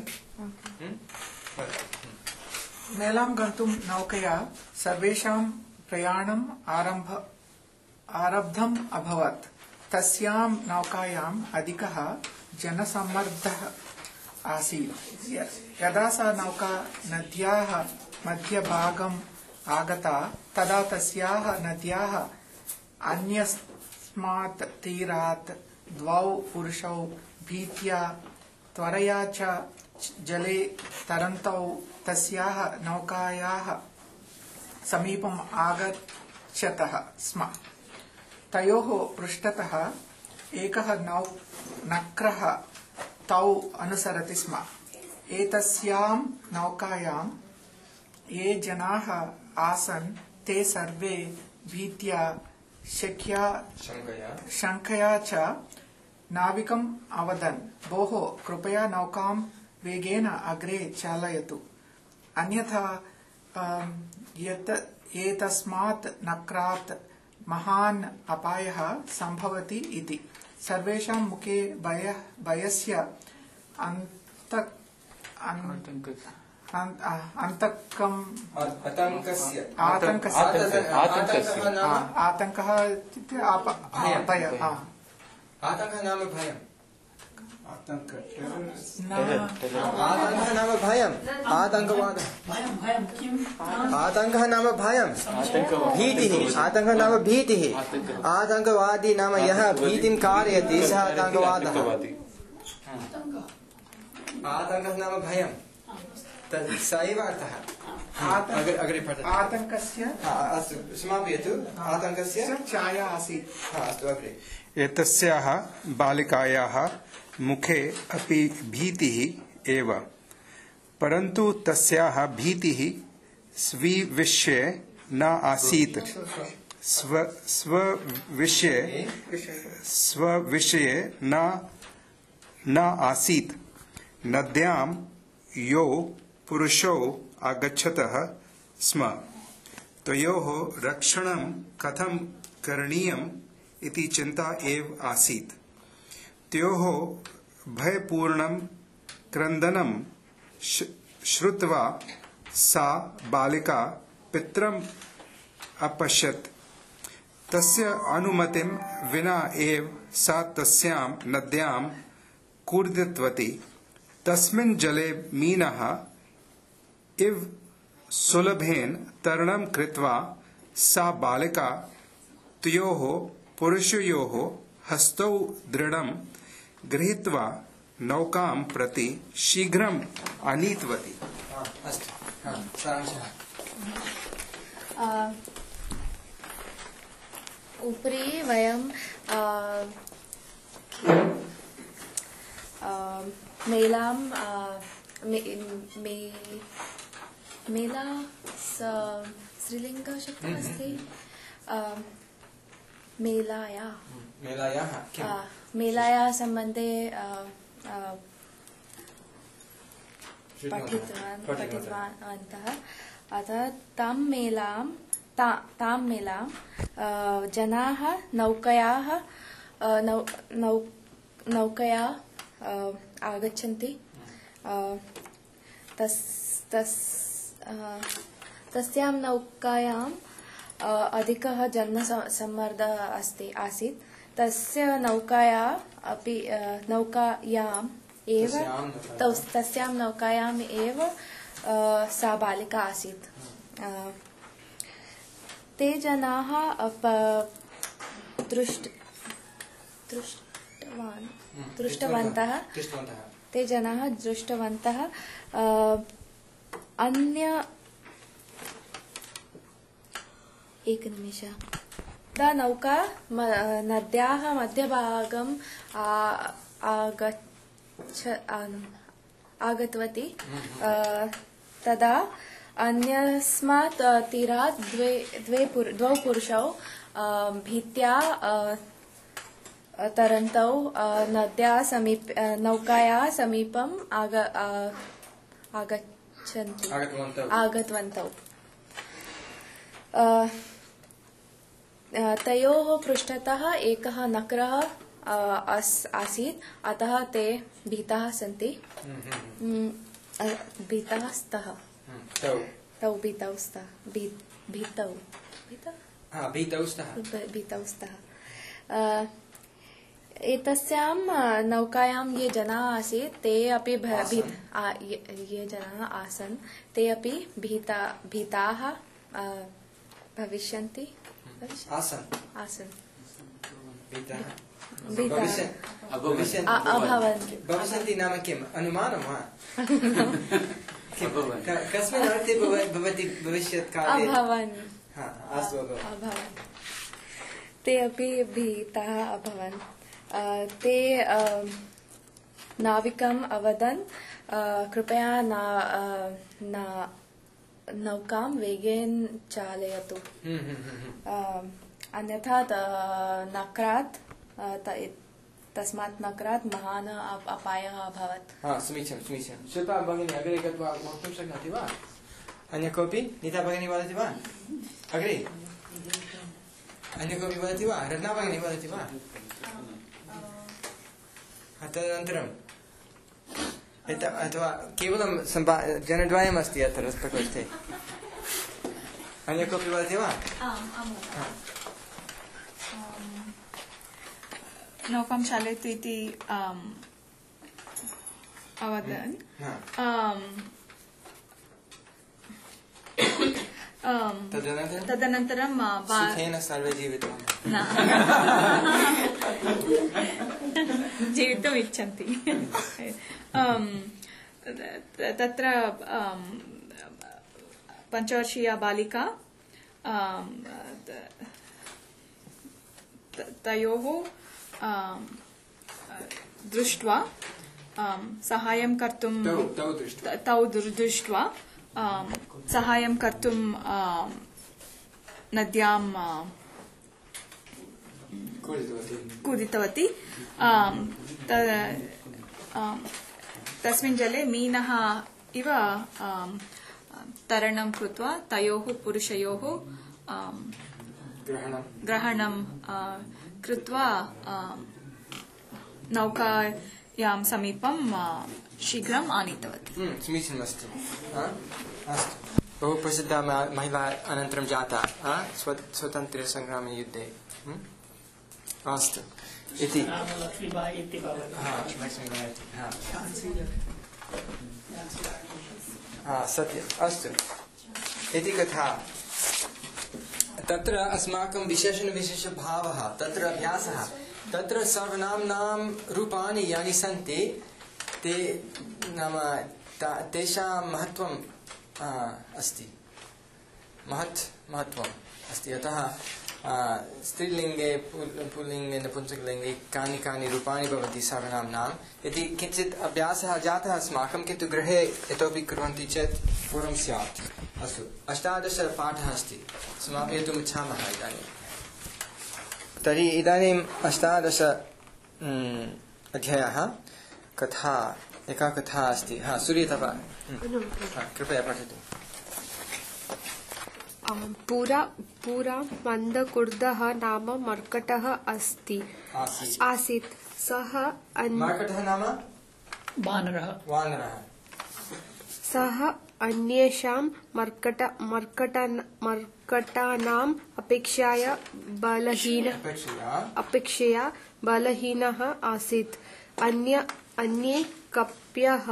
मेलां गन्तुं नौकया सर्वेषां प्रयाणम् आरब्धम् अभवत्। तस्यां नौकायाम् अधिकः जनसम्मर्दः आसीत्। यदा सा नौका नद्याः मध्यभागम् आगता तदा तस्याः नद्याः अन्यस्मात् तीरात् द्वौ पुरुषौ भीत्या त्वरया च जले तरन्तौ तस्याः नौकायाः समीपम् आगच्छतः स्म। तयोः पृष्ठतः एकः नक्रः तौ अनुसरति स्म। एतस्यां नौकायां ये जनाः आसन् ते सर्वे भीत्या शङ्कया च नाविकम् अवदन्, भोः कृपया नौकां वेगेन अग्रे चालयतु, अन्यथा एतस्मात् नक्रात् महान् अपायः सम्भवति इति। सर्वेषां मुखे भयस्य आतङ्कः नाम भयम् आतङ्कः नाम भयम् आतङ्कवादः आतङ्कः नाम भयम् भीतिः आतङ्कः नाम भीतिः आतङ्कवादी नाम यः भीतिं कारयति सः आतङ्कवादः आतङ्कः नाम भयम् स एव अर्थः अग्रे पठतु आतङ्कस्य अस्तु समापयतु आतङ्कस्य छाया आसीत् अस्तु अग्रे एतस्याः बालिकायाः मुखे अपि भीतिः एव, परन्तु तस्याः भीतिः स्वीविषये न आसीत्। स्वविषये न आसीत्। नद्यां यो पुरुषौ आगच्छतः स्म तयोः रक्षणं कथं करणीयम् इति चिन्ता एव आसीत्। तयोः भयपूर्णं क्रन्दनं श्रुत्वा सा बालिका पितरम् अपश्यत्। तस्य अनुमतिं विना एव सा तस्यां नद्यां कूर्दितवती। तस्मिन् जले मीनः इव सुलभेन तरणं कृत्वा सा बालिका तयोः पुरुषयोः हस्तौ दृढं गृहीत्वा नौकां प्रति शीघ्रम् आनीतवती। उपरि वयं मेलां मेला स्त्रीलिङ्ग शब्दः अस्ति मेलायाः सम्बन्धे पठितवन्तः। अतः तां मेलां जनाः नौकया आगच्छन्ति। तस्यां नौकायां अधिकः जनसम्मर्दः आसीत्। तस्यां नौकायाम् एव सा बालिका आसीत्। ते जनाः दृष्टवन्तः अन्य एकनिमेषः नौका नद्याः मध्यभागम् आगतवती। तदा अन्यस्मात् तीरात् द्वौ पुरुषौ भीत्या तरन्तौ नौकायाः समीपम् आगतवन्तौ। तयोः पृष्ठतः एकः नक्रः आसीत्, अतः ते भीताः सन्ति। भीताः स्तः, तौ भीतौ स्तः, भीतौ स्तः। एतस्यां नौकायां ये जनाः आसीत् ते अपि ये जनाः आसन् ते अपि भीताः भविष्यन्ति आसन् भविष्यन्ति नाम किम् अनुमानं वा कस्मिन् अर्थे भवति भविष्यत् काले अभवन् ते अपि भीताः अभवन्। ते नाविकम् अवदन् कृपया नौकां वेगेन चालयतु, अन्यथा तस्मात् नक्रात् महान् अपायः अभवत्। समीचीनं। शिल्पा भगिनी अग्रे गत्वा वक्तुं शक्नोति वा? अन्य कोऽपि? नीता भगिनी वदति वा? अग्रे अन्य कोऽपि वदति वा? रत्ना भगिनी वदति वा? तदनन्तरं अथवा केवलं जनद्वयमस्ति अत्र प्रकोष्ठे, अन्य कोऽपि वदति वा? नौकां चालयतु इति अवदन्। तदनन्तरं सुखेन सर्वे जीवितवन्तः जीवितुम् इच्छन्ति। तत्र पञ्चवर्षीया बालिका तयोः दृष्ट्वा सहायं कर्तुं तौ दृष्ट्वा सहायं कर्तुं नद्यां कूदितवती। तस्मिन् जले मीनः इव तरणं कृत्वा तयोः पुरुषयोः ग्रहणं कृत्वा नौकायां समीपं शीघ्रम् आनीतवती। समीचीनमस्ति। अस्तु, बहु प्रसिद्धा महिला अनन्तरं जाता स्वतन्त्रसङ्ग्रामयुद्धे। अस्तु इति सत्यम्। अस्तु इति कथा। तत्र अस्माकं विशेषभावः, तत्र अभ्यासः, तत्र सर्वनाम्नां रूपाणि यानि सन्ति ते नाम तेषां महत्त्वम् अस्ति, महत्त्वम् अस्ति। अतः स्त्रीलिङ्गे पुल्लिङ्गे नपुंसकलिङ्गे कानि रूपाणि भवन्ति सर्वनाम्नां। यदि किञ्चित् अभ्यासः जातः अस्माकं, किन्तु गृहे इतोपि कुर्वन्ति चेत् पूर्वं स्यात्। अस्तु, 18 पाठः अस्ति, समापयितुम् इच्छामः इदानीं। तर्हि इदानीम् 18 अध्यायः कथा, एका कथा अस्ति। सूर्यतपः कृपया पठतु। पुरा मन्दकुर्दः नाम मर्कटः आसीत्। सः मर्कटः नाम वानरः। सः अन्येषां मर्कटानाम् अपेक्षया बलहीनः आसीत्। अन्ये कपयः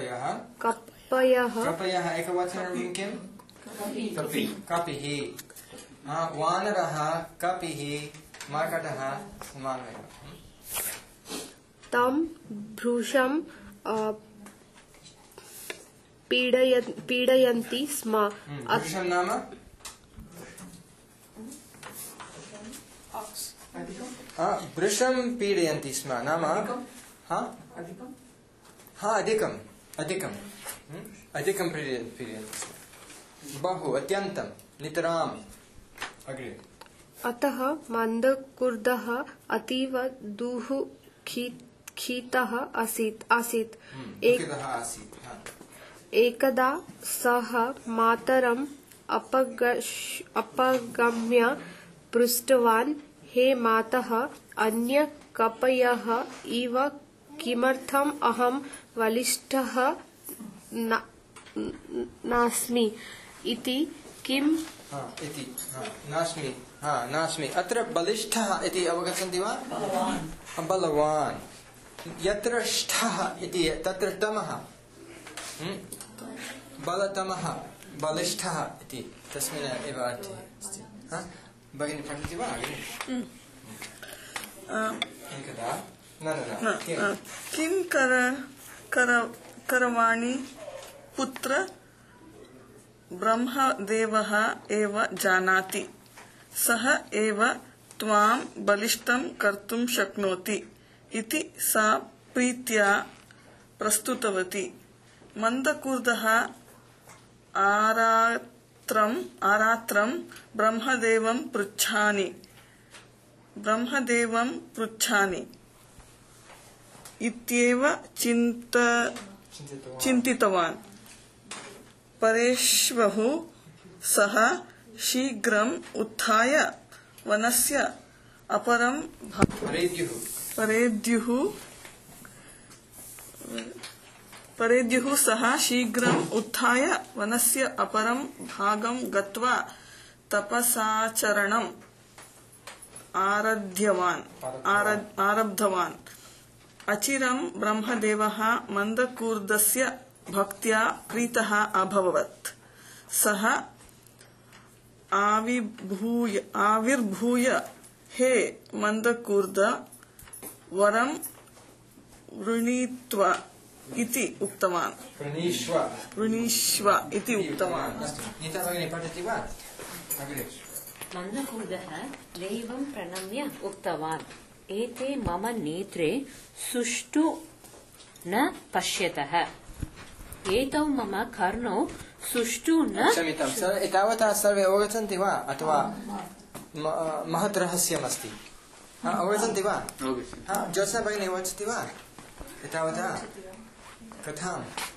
एकवचनं किम्? कपिः। वानरः, कपिः, मर्कटः समानमेव। तं भृशं पीडयन्ति स्म। भृशं नाम भृशं पीडयन्ति स्म नाम अधिकं पीडयन्ति स्म, बहु, अत्यन्तं, नितराम्। अग्रे। अतः मन्दकुर्दः अतीव दुःखितः आसीत्। एकदा सः मातरम् अपगम्य पृष्टवान् हे मातः अन्य कपयः इव किमर्थम् अहं बलिष्ठः नास्मि इति किम् इति नास्मि अत्र बलिष्ठः इति अवगच्छन्ति वा बलवान् यत्र ष्ठः इति तत्र तमः बलतमः बलिष्ठः इति तस्मिन् एव अर्थे अस्ति भगिनी पठति वा एकदा न किं करवाणि पुत्र ब्रह्मदेवः एव जानाति सः एव त्वां बलिष्ठं कर्तुं शक्नोति इति सा प्रीत्या प्रस्तुतवती मन्दकूर्दः आरात्रं ब्रह्मदेवं पृच्छानि इत्येव चिन्तितवान् परेष्वः सः शीघ्रम् उत्थाय वनस्य अपरं परेद्युः सः शीघ्रम् उत्थाय वनस्य अपरं भागं गत्वा तपसाचरणम् आरब्धवान् अचिरं ब्रह्मदेवः मन्दकूर्दस्य भक्त्या प्रीतः अभवत् सः आविर्भूय हे मन्दकूर्द वरं वृणीत्व इति उक्तवान् वृणीष्व इति उक्तवान् मन्दकूर्दः दैवं प्रणम्य उक्तवान् एते मम नेत्रे सुष्ठु न पश्यतः एतौ मम कर्णौ सुष्ठु न एतावता सर्वे अवगच्छन्ति वा अथवा महत् रहस्यमस्ति अवगच्छन्ति वा ज्योत्स्ना भगिनी अवगच्छति वा एतावता कथां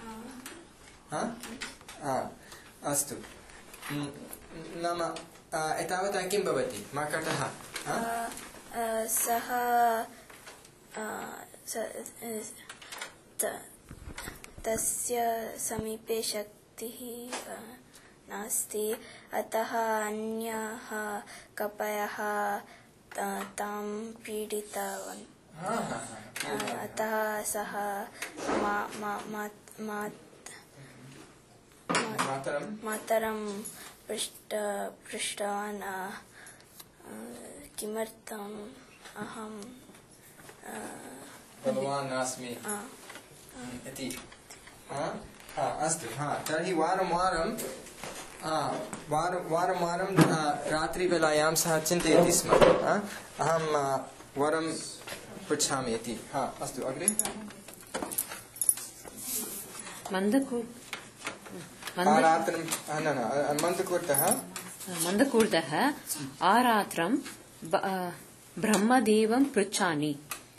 अस्तु नाम एतावता किं भवति मकटः सः तस्य समीपे शक्तिः नास्ति अतः अन्यः कपयः तां पीडितवान् अतः सः मातरं पृष्टवान् किमर्थम् अहं बलवान् नास्मि इति अस्तु तर्हि वारं वारं रात्रिवेलायां सः चिन्तयति स्म अहं वरं पृच्छामि इति अस्तु अग्रे मन्दकूर्दः आरात्रं ब्रह्मदेवं पृच्छानि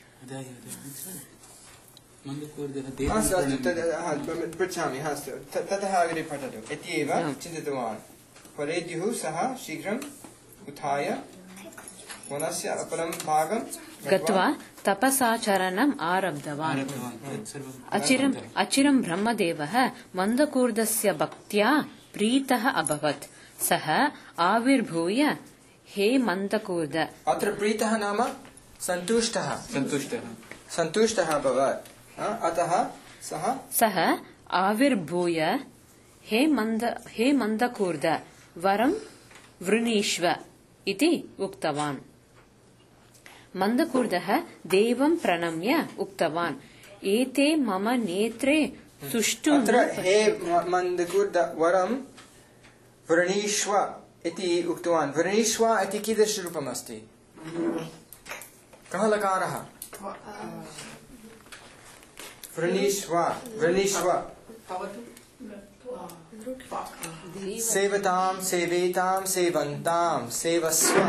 पृच्छामि ततः अग्रे पठतु इत्येव चिन्तितवान् परेद्युः सः शीघ्रम् उत्थाय वनस्य अपरं भागं गत्वा तपसाचरणम् आरब्धवान् अचिरं ब्रह्मदेवः मन्दकूर्दस्य भक्त्या प्रीतः अभवत् सः आविर्भूय हे मन्दकूर्द अत्र प्रीतः नाम सन्तुष्टः अभवत् अतः सः आविर्भूय हे मन्दकूर्द वरं वृणीष्व इति उक्तवान् मन्दकूर्दः देवं प्रणम्य उक्तवान् एते मम नेत्रे सुष्ठु हे मन्दकूर्द वरं वृणीष्व इति उक्तवान् वृणीष्व इति कीदृशरूपम् अस्ति कः लकारः वृणीष्व सेवतां सेवेतां सेवन्तां सेवस्व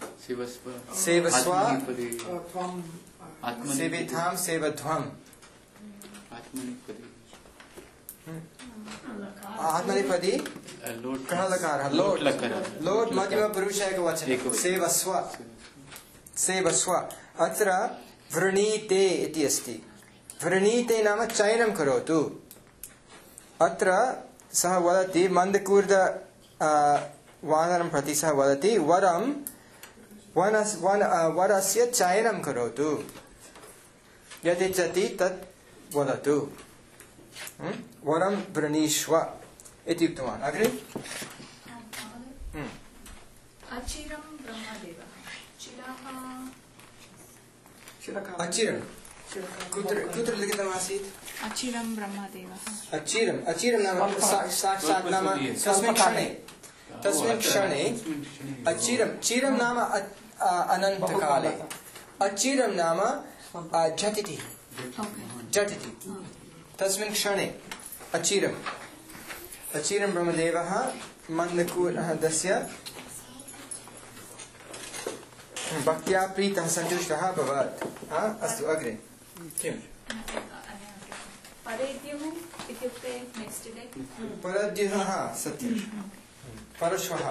सेवेतां सेवध्वम् आत्मनेपदी कः लकारः लोट् लोट् मध्यमपुरुषैकवचनं सेवस्व सेवस्व अत्र वृणीते इति अस्ति वृणीते नाम चयनं करोतु अत्र सः वदति मन्दकूर्द वानरं प्रति सः वदति वरस्य चयनं करोतु यदिच्छति तत् वदतु वरं वृणीष्व इति उक्तवान् अग्रे अचिरं ब्रह्मदेवः अचिरं कुत्र लिखितमासीत् अचिरं ब्रह्मदेवः अचिरं नाम साक्षात् नाम तस्मिन् क्षणे चिरं नाम अनन्तकाले अचिरं नाम झटिति तस्मिन् क्षणे अचिरं ब्रह्मदेवः मन्दकूर्दस्य भक्त्या प्रीतः सन्तुष्टः अभवत् अस्तु अग्रे किम् परेद्युः इत्युक्ते नेक्स्ट् डे परद्युः सत्यं परश्वः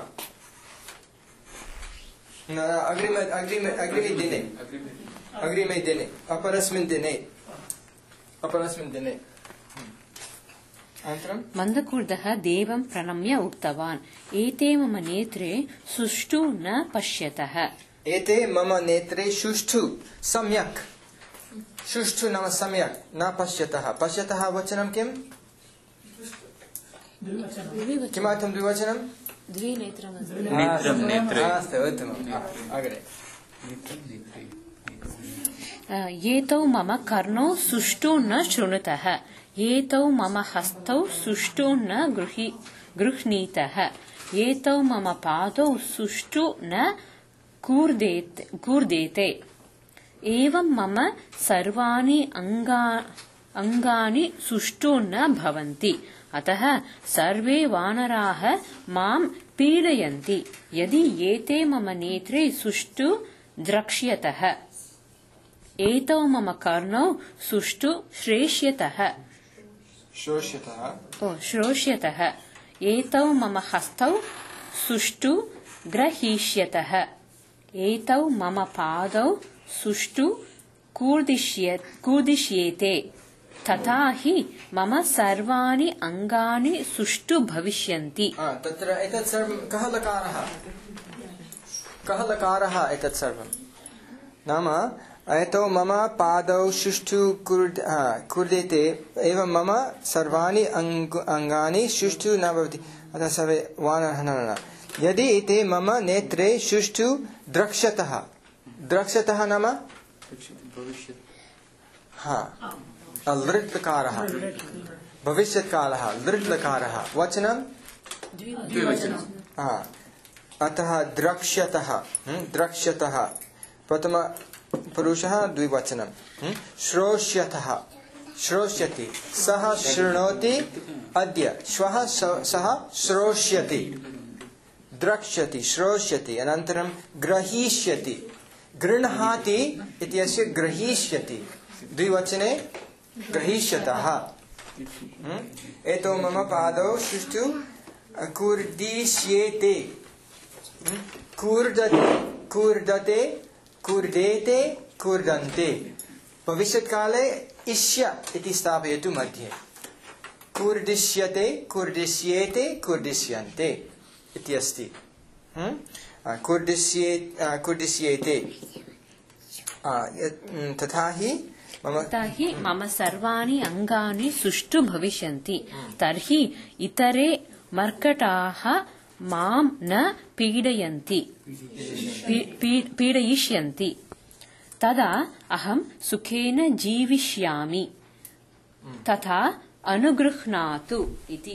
अग्रिमे दिने अपरस्मिन् दिने मन्दकूर्दः देवं प्रणम्य उक्तवान् एते मम नेत्रे सुष्ठु न पश्यतः एते मम नेत्रे सुष्ठु सम्यक् सुष्ठु नाम सम्यक् न पश्यतः पश्यतः वचनं किम् किमर्थं द्विवचनं एतौ मम कर्णौ सुष्ठु न शृणुतः एतौ मम हस्तौ सुष्ठु न गृह्णीतः एतौ मम पादौ सुष्ठु न कूर्देते एवं मम सर्वाणि अङ्गानि सुष्ठु न भवन्ति अतः सर्वे वानराः मां पीडयन्ति यदि एते मम नेत्रे सुष्ठु द्रक्ष्यतः एतौ मम कर्णौ सुष्ठु श्रोष्यतः एतौ मम हस्तौ सुष्ठु ग्रहीष्यतः एतौ मम पादौ सुष्ठु कूर्दिष्येते तथा हि मम सर्वाणि अङ्गानि सुष्ठु भविष्यन्ति तत्र एतत् सर्वं कः लकारः एतत् सर्वं नाम एतौ मम पादौ सुष्ठु कूर्देते एवं मम सर्वाणि अङ्गानि सुष्ठु न भवति अतः सर्वे वानरः न यदि एते मम नेत्रे सुष्ठु द्रक्ष्यतः नाम लृट्लकारः भविष्यत्कालः लृट्लकारः वचनं अतः द्रक्ष्यतः प्रथम पुरुषः द्विवचनं श्रोष्यति सः शृणोति अद्य श्वः सः श्रोष्यति द्रक्ष्यति श्रोष्यति अनन्तरं ग्रहीष्यति गृह्णाति इत्यस्य ग्रहीष्यति द्विवचने ग्रहीष्यतः एतो मम पादौ सुष्ठु कूर्दिष्येते कूर्देते कूर्दन्ते भविष्यत्काले इष्य इति स्थापयतु मध्ये कूर्दिष्यते कूर्दिष्येते कूर्दिष्यन्ते इति अस्ति कूर्दिष्येते तथा हि मम सर्वाणि अङ्गानि सुष्ठु भविष्यन्ति तर्हि इतरे मर्कटाः मां न पीडयिष्यन्ति तदा अहं सुखेन जीविष्यामि तथा अनुगृह्णातु इति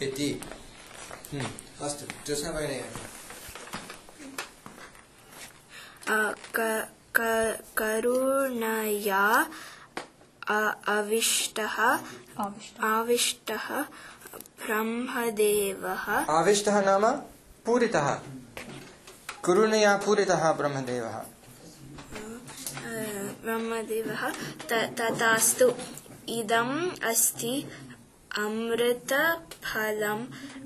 अस्तु जोत्स्ना भगिनी करुणया आविष्टः ब्रह्मदेवः आविष्टः नाम पूरितः करुणया पूरितः ब्रह्मदेवः तथास्तु इदम् अस्ति अमृतफलं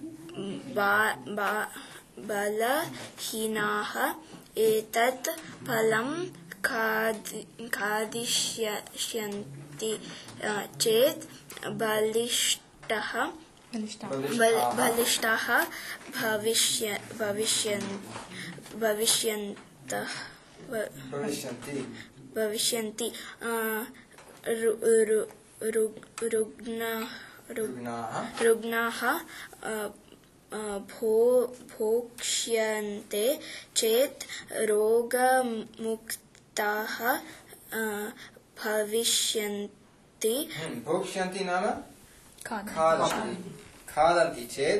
बलहीनाः एतत् फलं खादिष्यन्ति चेत् बलिष्ठाः भविष्यन्ति रुग्णाः भोक्ष्यन्ते चेत् रोगमुक्ताः भविष्यन्ति। भोक्ष्यन्ति नाम खादन्ति चेत्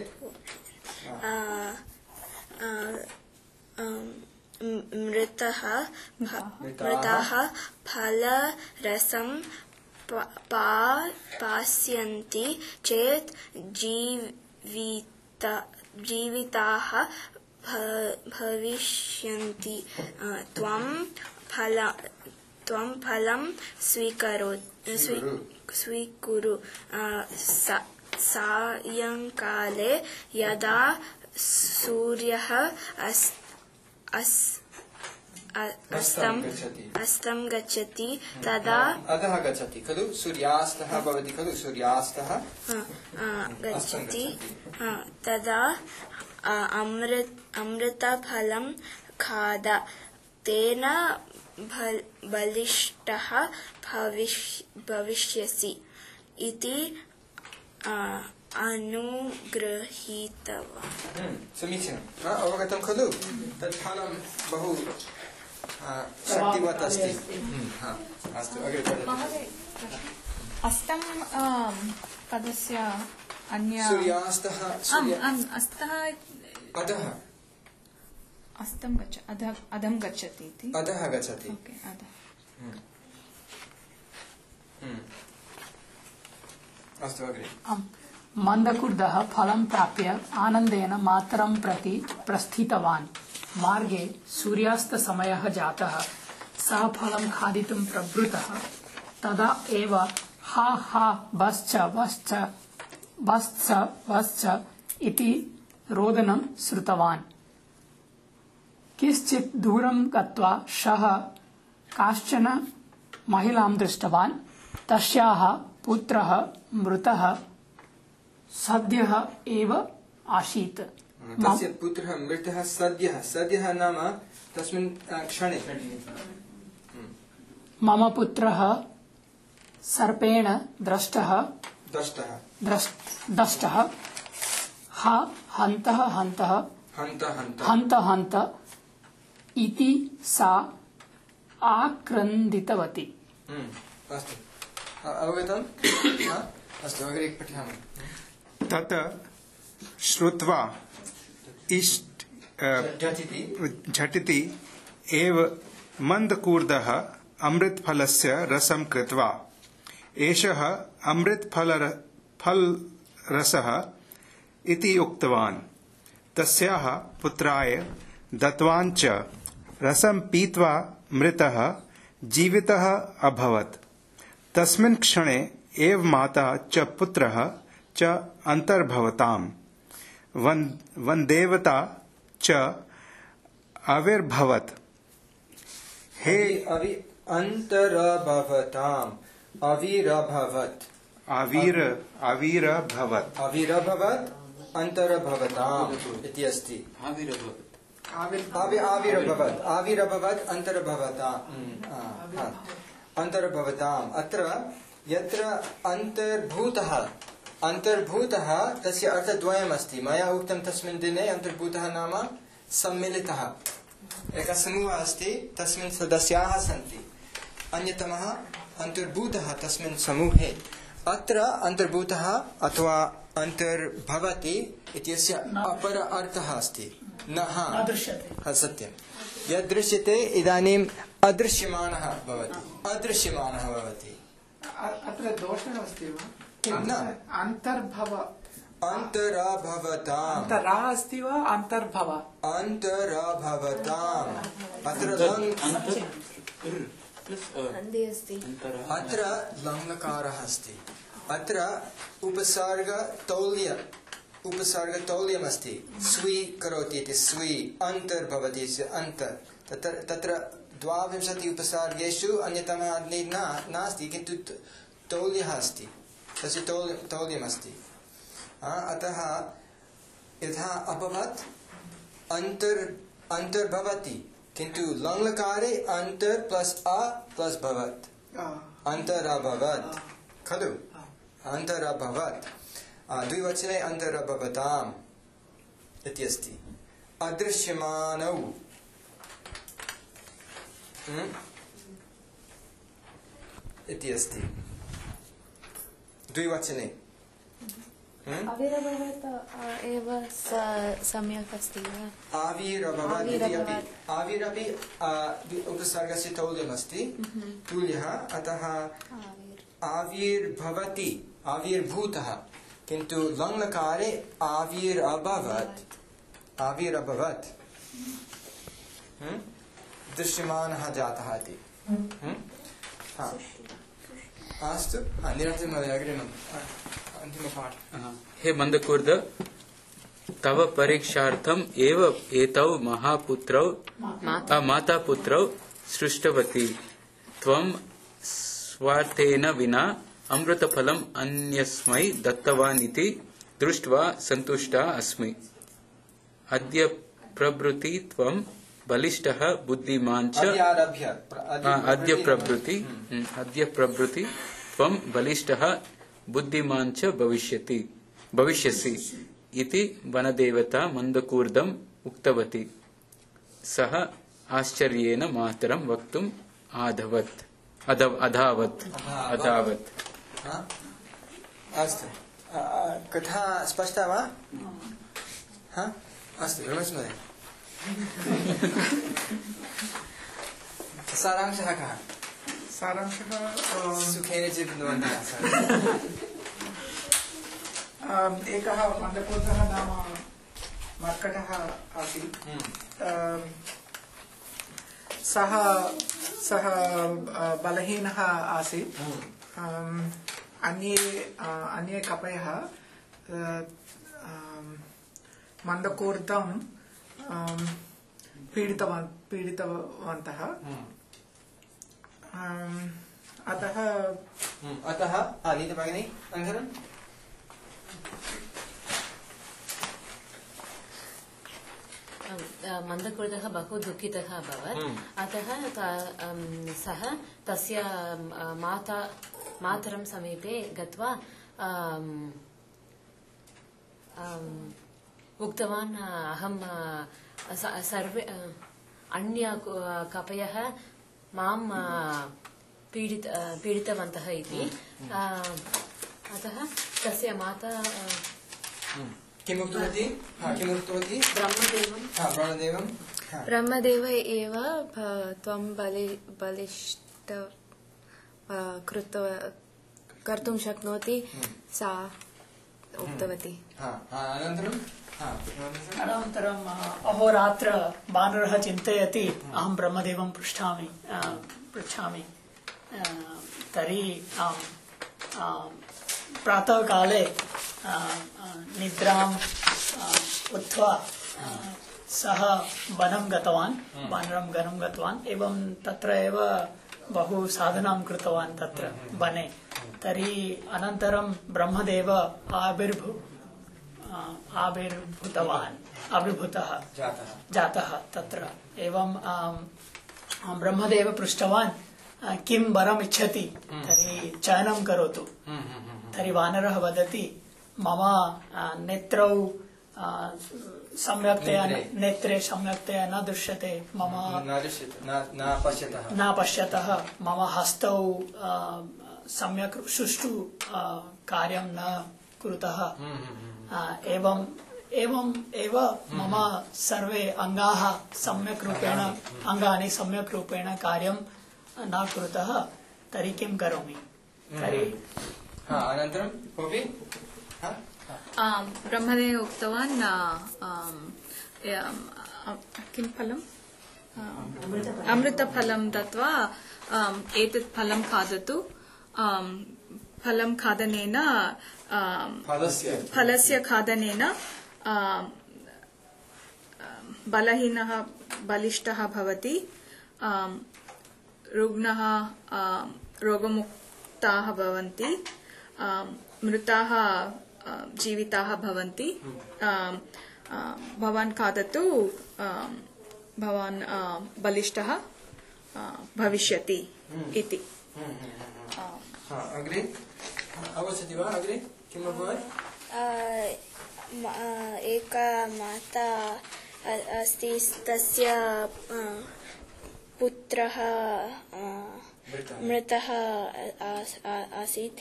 मृताः फलरसं पास्यन्ति चेत् जीविताः भविष्यन्ति। त्वं फलं स्वीकुरु सायंकाले यदा सूर्यः अस्तं गच्छति तदा अधः गच्छति खलु सूर्यास्तः भवति खलु सूर्यास्तः गच्छति तदा अमृतफलं खाद तेन बलिष्ठः भविष्यसि इति अनुगृहीतवान्। समीचीनम् अवगतं खलु तत् फलं बहु शक्तिवत् अस्ति। अस्तु अग्रे अस्तं पदस्य अन्य सूर्यास्तः अस्तः अधः अस्तं अधं गच्छति इति अधः गच्छति। ओके अधः अस्तु अग्रे मन्दकुर्दः फलं प्राप्य आनन्देन मातरं प्रति प्रस्थितवान्। मार्गे सूर्यास्तसमयः जातः। सः फलं खादितुं प्रवृत्तः। तदा एव हा हा वश्च वश्च वश्च वश्च इति रोदनं श्रुतवान्। किञ्चित् दूरं गत्वा सः काश्चन महिलां दृष्टवान्। तस्याः पुत्रः मृतः सद्यः एव आसीत्। तस्य पुत्रः मृतः सद्यः नाम तस्मिन् क्षणे। मम पुत्रः सर्पेण दष्टः हन्त इति सा आक्रन्दितवती। अस्तु अवगतम्? अस्तु अग्रे पठामः। तत् श्रुत्वा झटिति एव मन्दकूर्दः अमृतफलस्य रसं कृत्वा एषः अमृतफलरसः इति उक्तवान्। तस्याः पुत्राय दत्तवान् च। रसं पीत्वा मृतः जीवितः अभवत्। तस्मिन् क्षणे एव माता च पुत्रः च अन्तर्भवताम्। वन्देवता च आविर्भवत्। हे अन्तरभवताम् आविरभवत् अन्तर्भवताम् इति अस्ति। आविरभवत् अन्तर्भवताम्। अत्र यत्र अन्तर्भूतः तस्य अर्थद्वयमस्ति। मया उक्तं तस्मिन् दिने अन्तर्भूतः नाम सम्मिलितः। एकः समूहः अस्ति तस्मिन् सदस्याः सन्ति। अन्यतमः अन्तर्भूतः तस्मिन् समूहे। अत्र अन्तर्भूतः अथवा अन्तर्भवति इत्यस्य अपर अर्थः अस्ति। सत्यं यद् दृश्यते इदानीम् अदृश्यमानः भवति। अत्र दोषः अस्ति वा? अन्तराभवताम् अस्ति वा? अन्तराभवताम् अत्र लङ्लकारः अस्ति। अत्र उपसर्गतौल्यमस्ति स्वीकरोति इति स्वी अन्तर्भवति अन्तर् तत्र 12 उपसर्गेषु अन्यतमः नास्ति किन्तु तौल्यः अस्ति तस्य तौल्यमस्ति अतः यथा अभवत् अन्तर्भवति किन्तु लङ्लकारे अन्तर् प्लस् अ प्लस् भवत् अन्तरभवत् खलु अन्तरभवत् द्विवचने अन्तरभवताम् इति अस्ति अदृश्यमानौ इति अस्ति द्विवचने आविरभवत् एव सम्यक् अस्ति वा आविरपि उपसर्गस्य तौल्यमस्ति तुल्यः अतः आविर्भवति आविर्भूतः किन्तु लङ्लकारे आविरभवत् दृश्यमानः जातः इति अस्तु निरञ्जन महोदय अग्रिमम् अन्तिमपाठः हे मन्दकूर्द तव परीक्षार्थम् एव एतौ महापुत्रौ मातापुत्रौ सृष्टवती त्वं स्वार्थेन विना अमृतफलम् अन्यस्मै दत्तवान् इति दृष्ट्वा सन्तुष्टा अस्मि अद्य प्रभृति त्वं बलिष्ठः बुद्धिमान् च अद्य प्रभृति त्वं बलिष्ठः बुद्धिमान् च भविष्यसि इति वनदेवता मन्दकूर्दम् उक्तवती सः आश्चर्येण मातरं वक्तुम् अधावत् अस्तु कथा स्पष्टा वा अस्तु रमेश महोदय सारांशः कः सारांशः सुखेन जीवन्वन्तः एकः मन्दकूर्दः नाम मर्कटः आसीत् सः बलहीनः आसीत् अन्ये कपयः मन्दकूर्दं पीडितवन्तः अतः नीतभगिनी अनन्तरं मन्दकूर्दः बहु दुःखितः अभवत् अतः सः तस्य मातरं समीपे गत्वा उक्तवान् अहं सर्वे अन्य कपयः मां पीडितवन्तः इति अतः तस्य माता किमुक्तवती ब्रह्मदेव एव त्वं बलिष्ठ कर्तुं शक्नोति सा उक्तवती अनन्तरम् अहोरात्र वानरः चिन्तयति अहं ब्रह्मदेवं पृच्छामि तर्हि प्रातःकाले निद्राम् उत्थवा सः वनं गतवान् एवं तत्र एव बहु साधनां कृतवान् तत्र वने तर्हि अनन्तरं ब्रह्मदेव आविर्भूतः जातः तत्र एवं ब्रह्मदेव पृष्टवान् किं वरम् इच्छति तर्हि चयनं करोतु तर्हि वानरः वदति मम नेत्रौ नेत्रे सम्यक्तया न दृश्यते मम न पश्यतः मम हस्तौ सम्यक् सुष्ठु कार्यं न कुरुतः एवं एव मम सर्वे अङ्गानि सम्यक् रूपेण कार्यं न कुरुतः तर्हि किं करोमि तर्हि अनन्तरं कोऽपि ब्रह्मदेव उक्तवान् किं फलम् अमृतफलं दत्वा एतत् फलं खादतु फलं खादनेन फलस्य खादनेन बलहीनः बलिष्ठः भवति, रुग्णः रोगमुक्ताः भवन्ति, मृताः जीविताः भवन्ति। भवान् खादतु, भवान् बलिष्ठः भविष्यति इति। अग्रे अवगच्छति वा? अग्रे किम् अभवत्? एका माता अस्ति, तस्य पुत्रः मृतः आसीत्।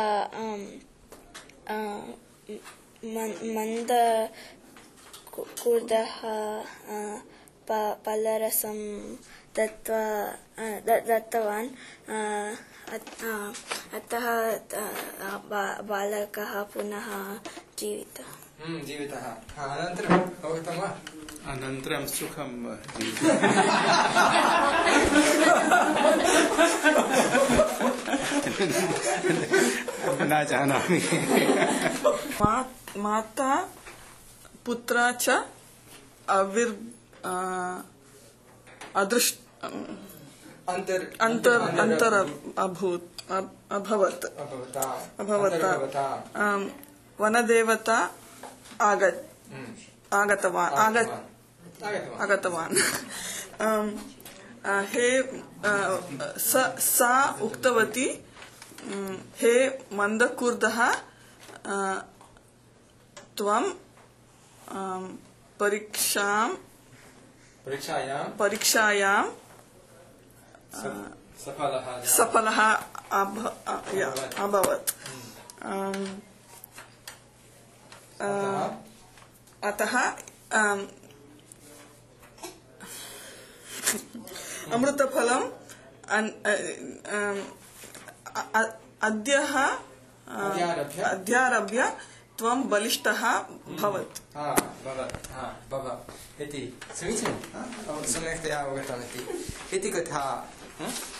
मन्दकूर्दः फलरसं दत्तवान्, अतः बालकः पुनः जीवितः। अनन्तरम् अवगतं वा? अनन्तरं सुखं न जानामि। माता पुत्रा च अंतर अभवत्। वनदेवता आगतवान्। हे सा उक्तवती, हे मन्दकूर्दः, त्वं परीक्षायां सफलः अभवत्। अतः अमृतफलम् अद्यारभ्य त्वं बलिष्ठः भवत्। इति समीचीनं, सम्यक्तया अवगतमिति कथा।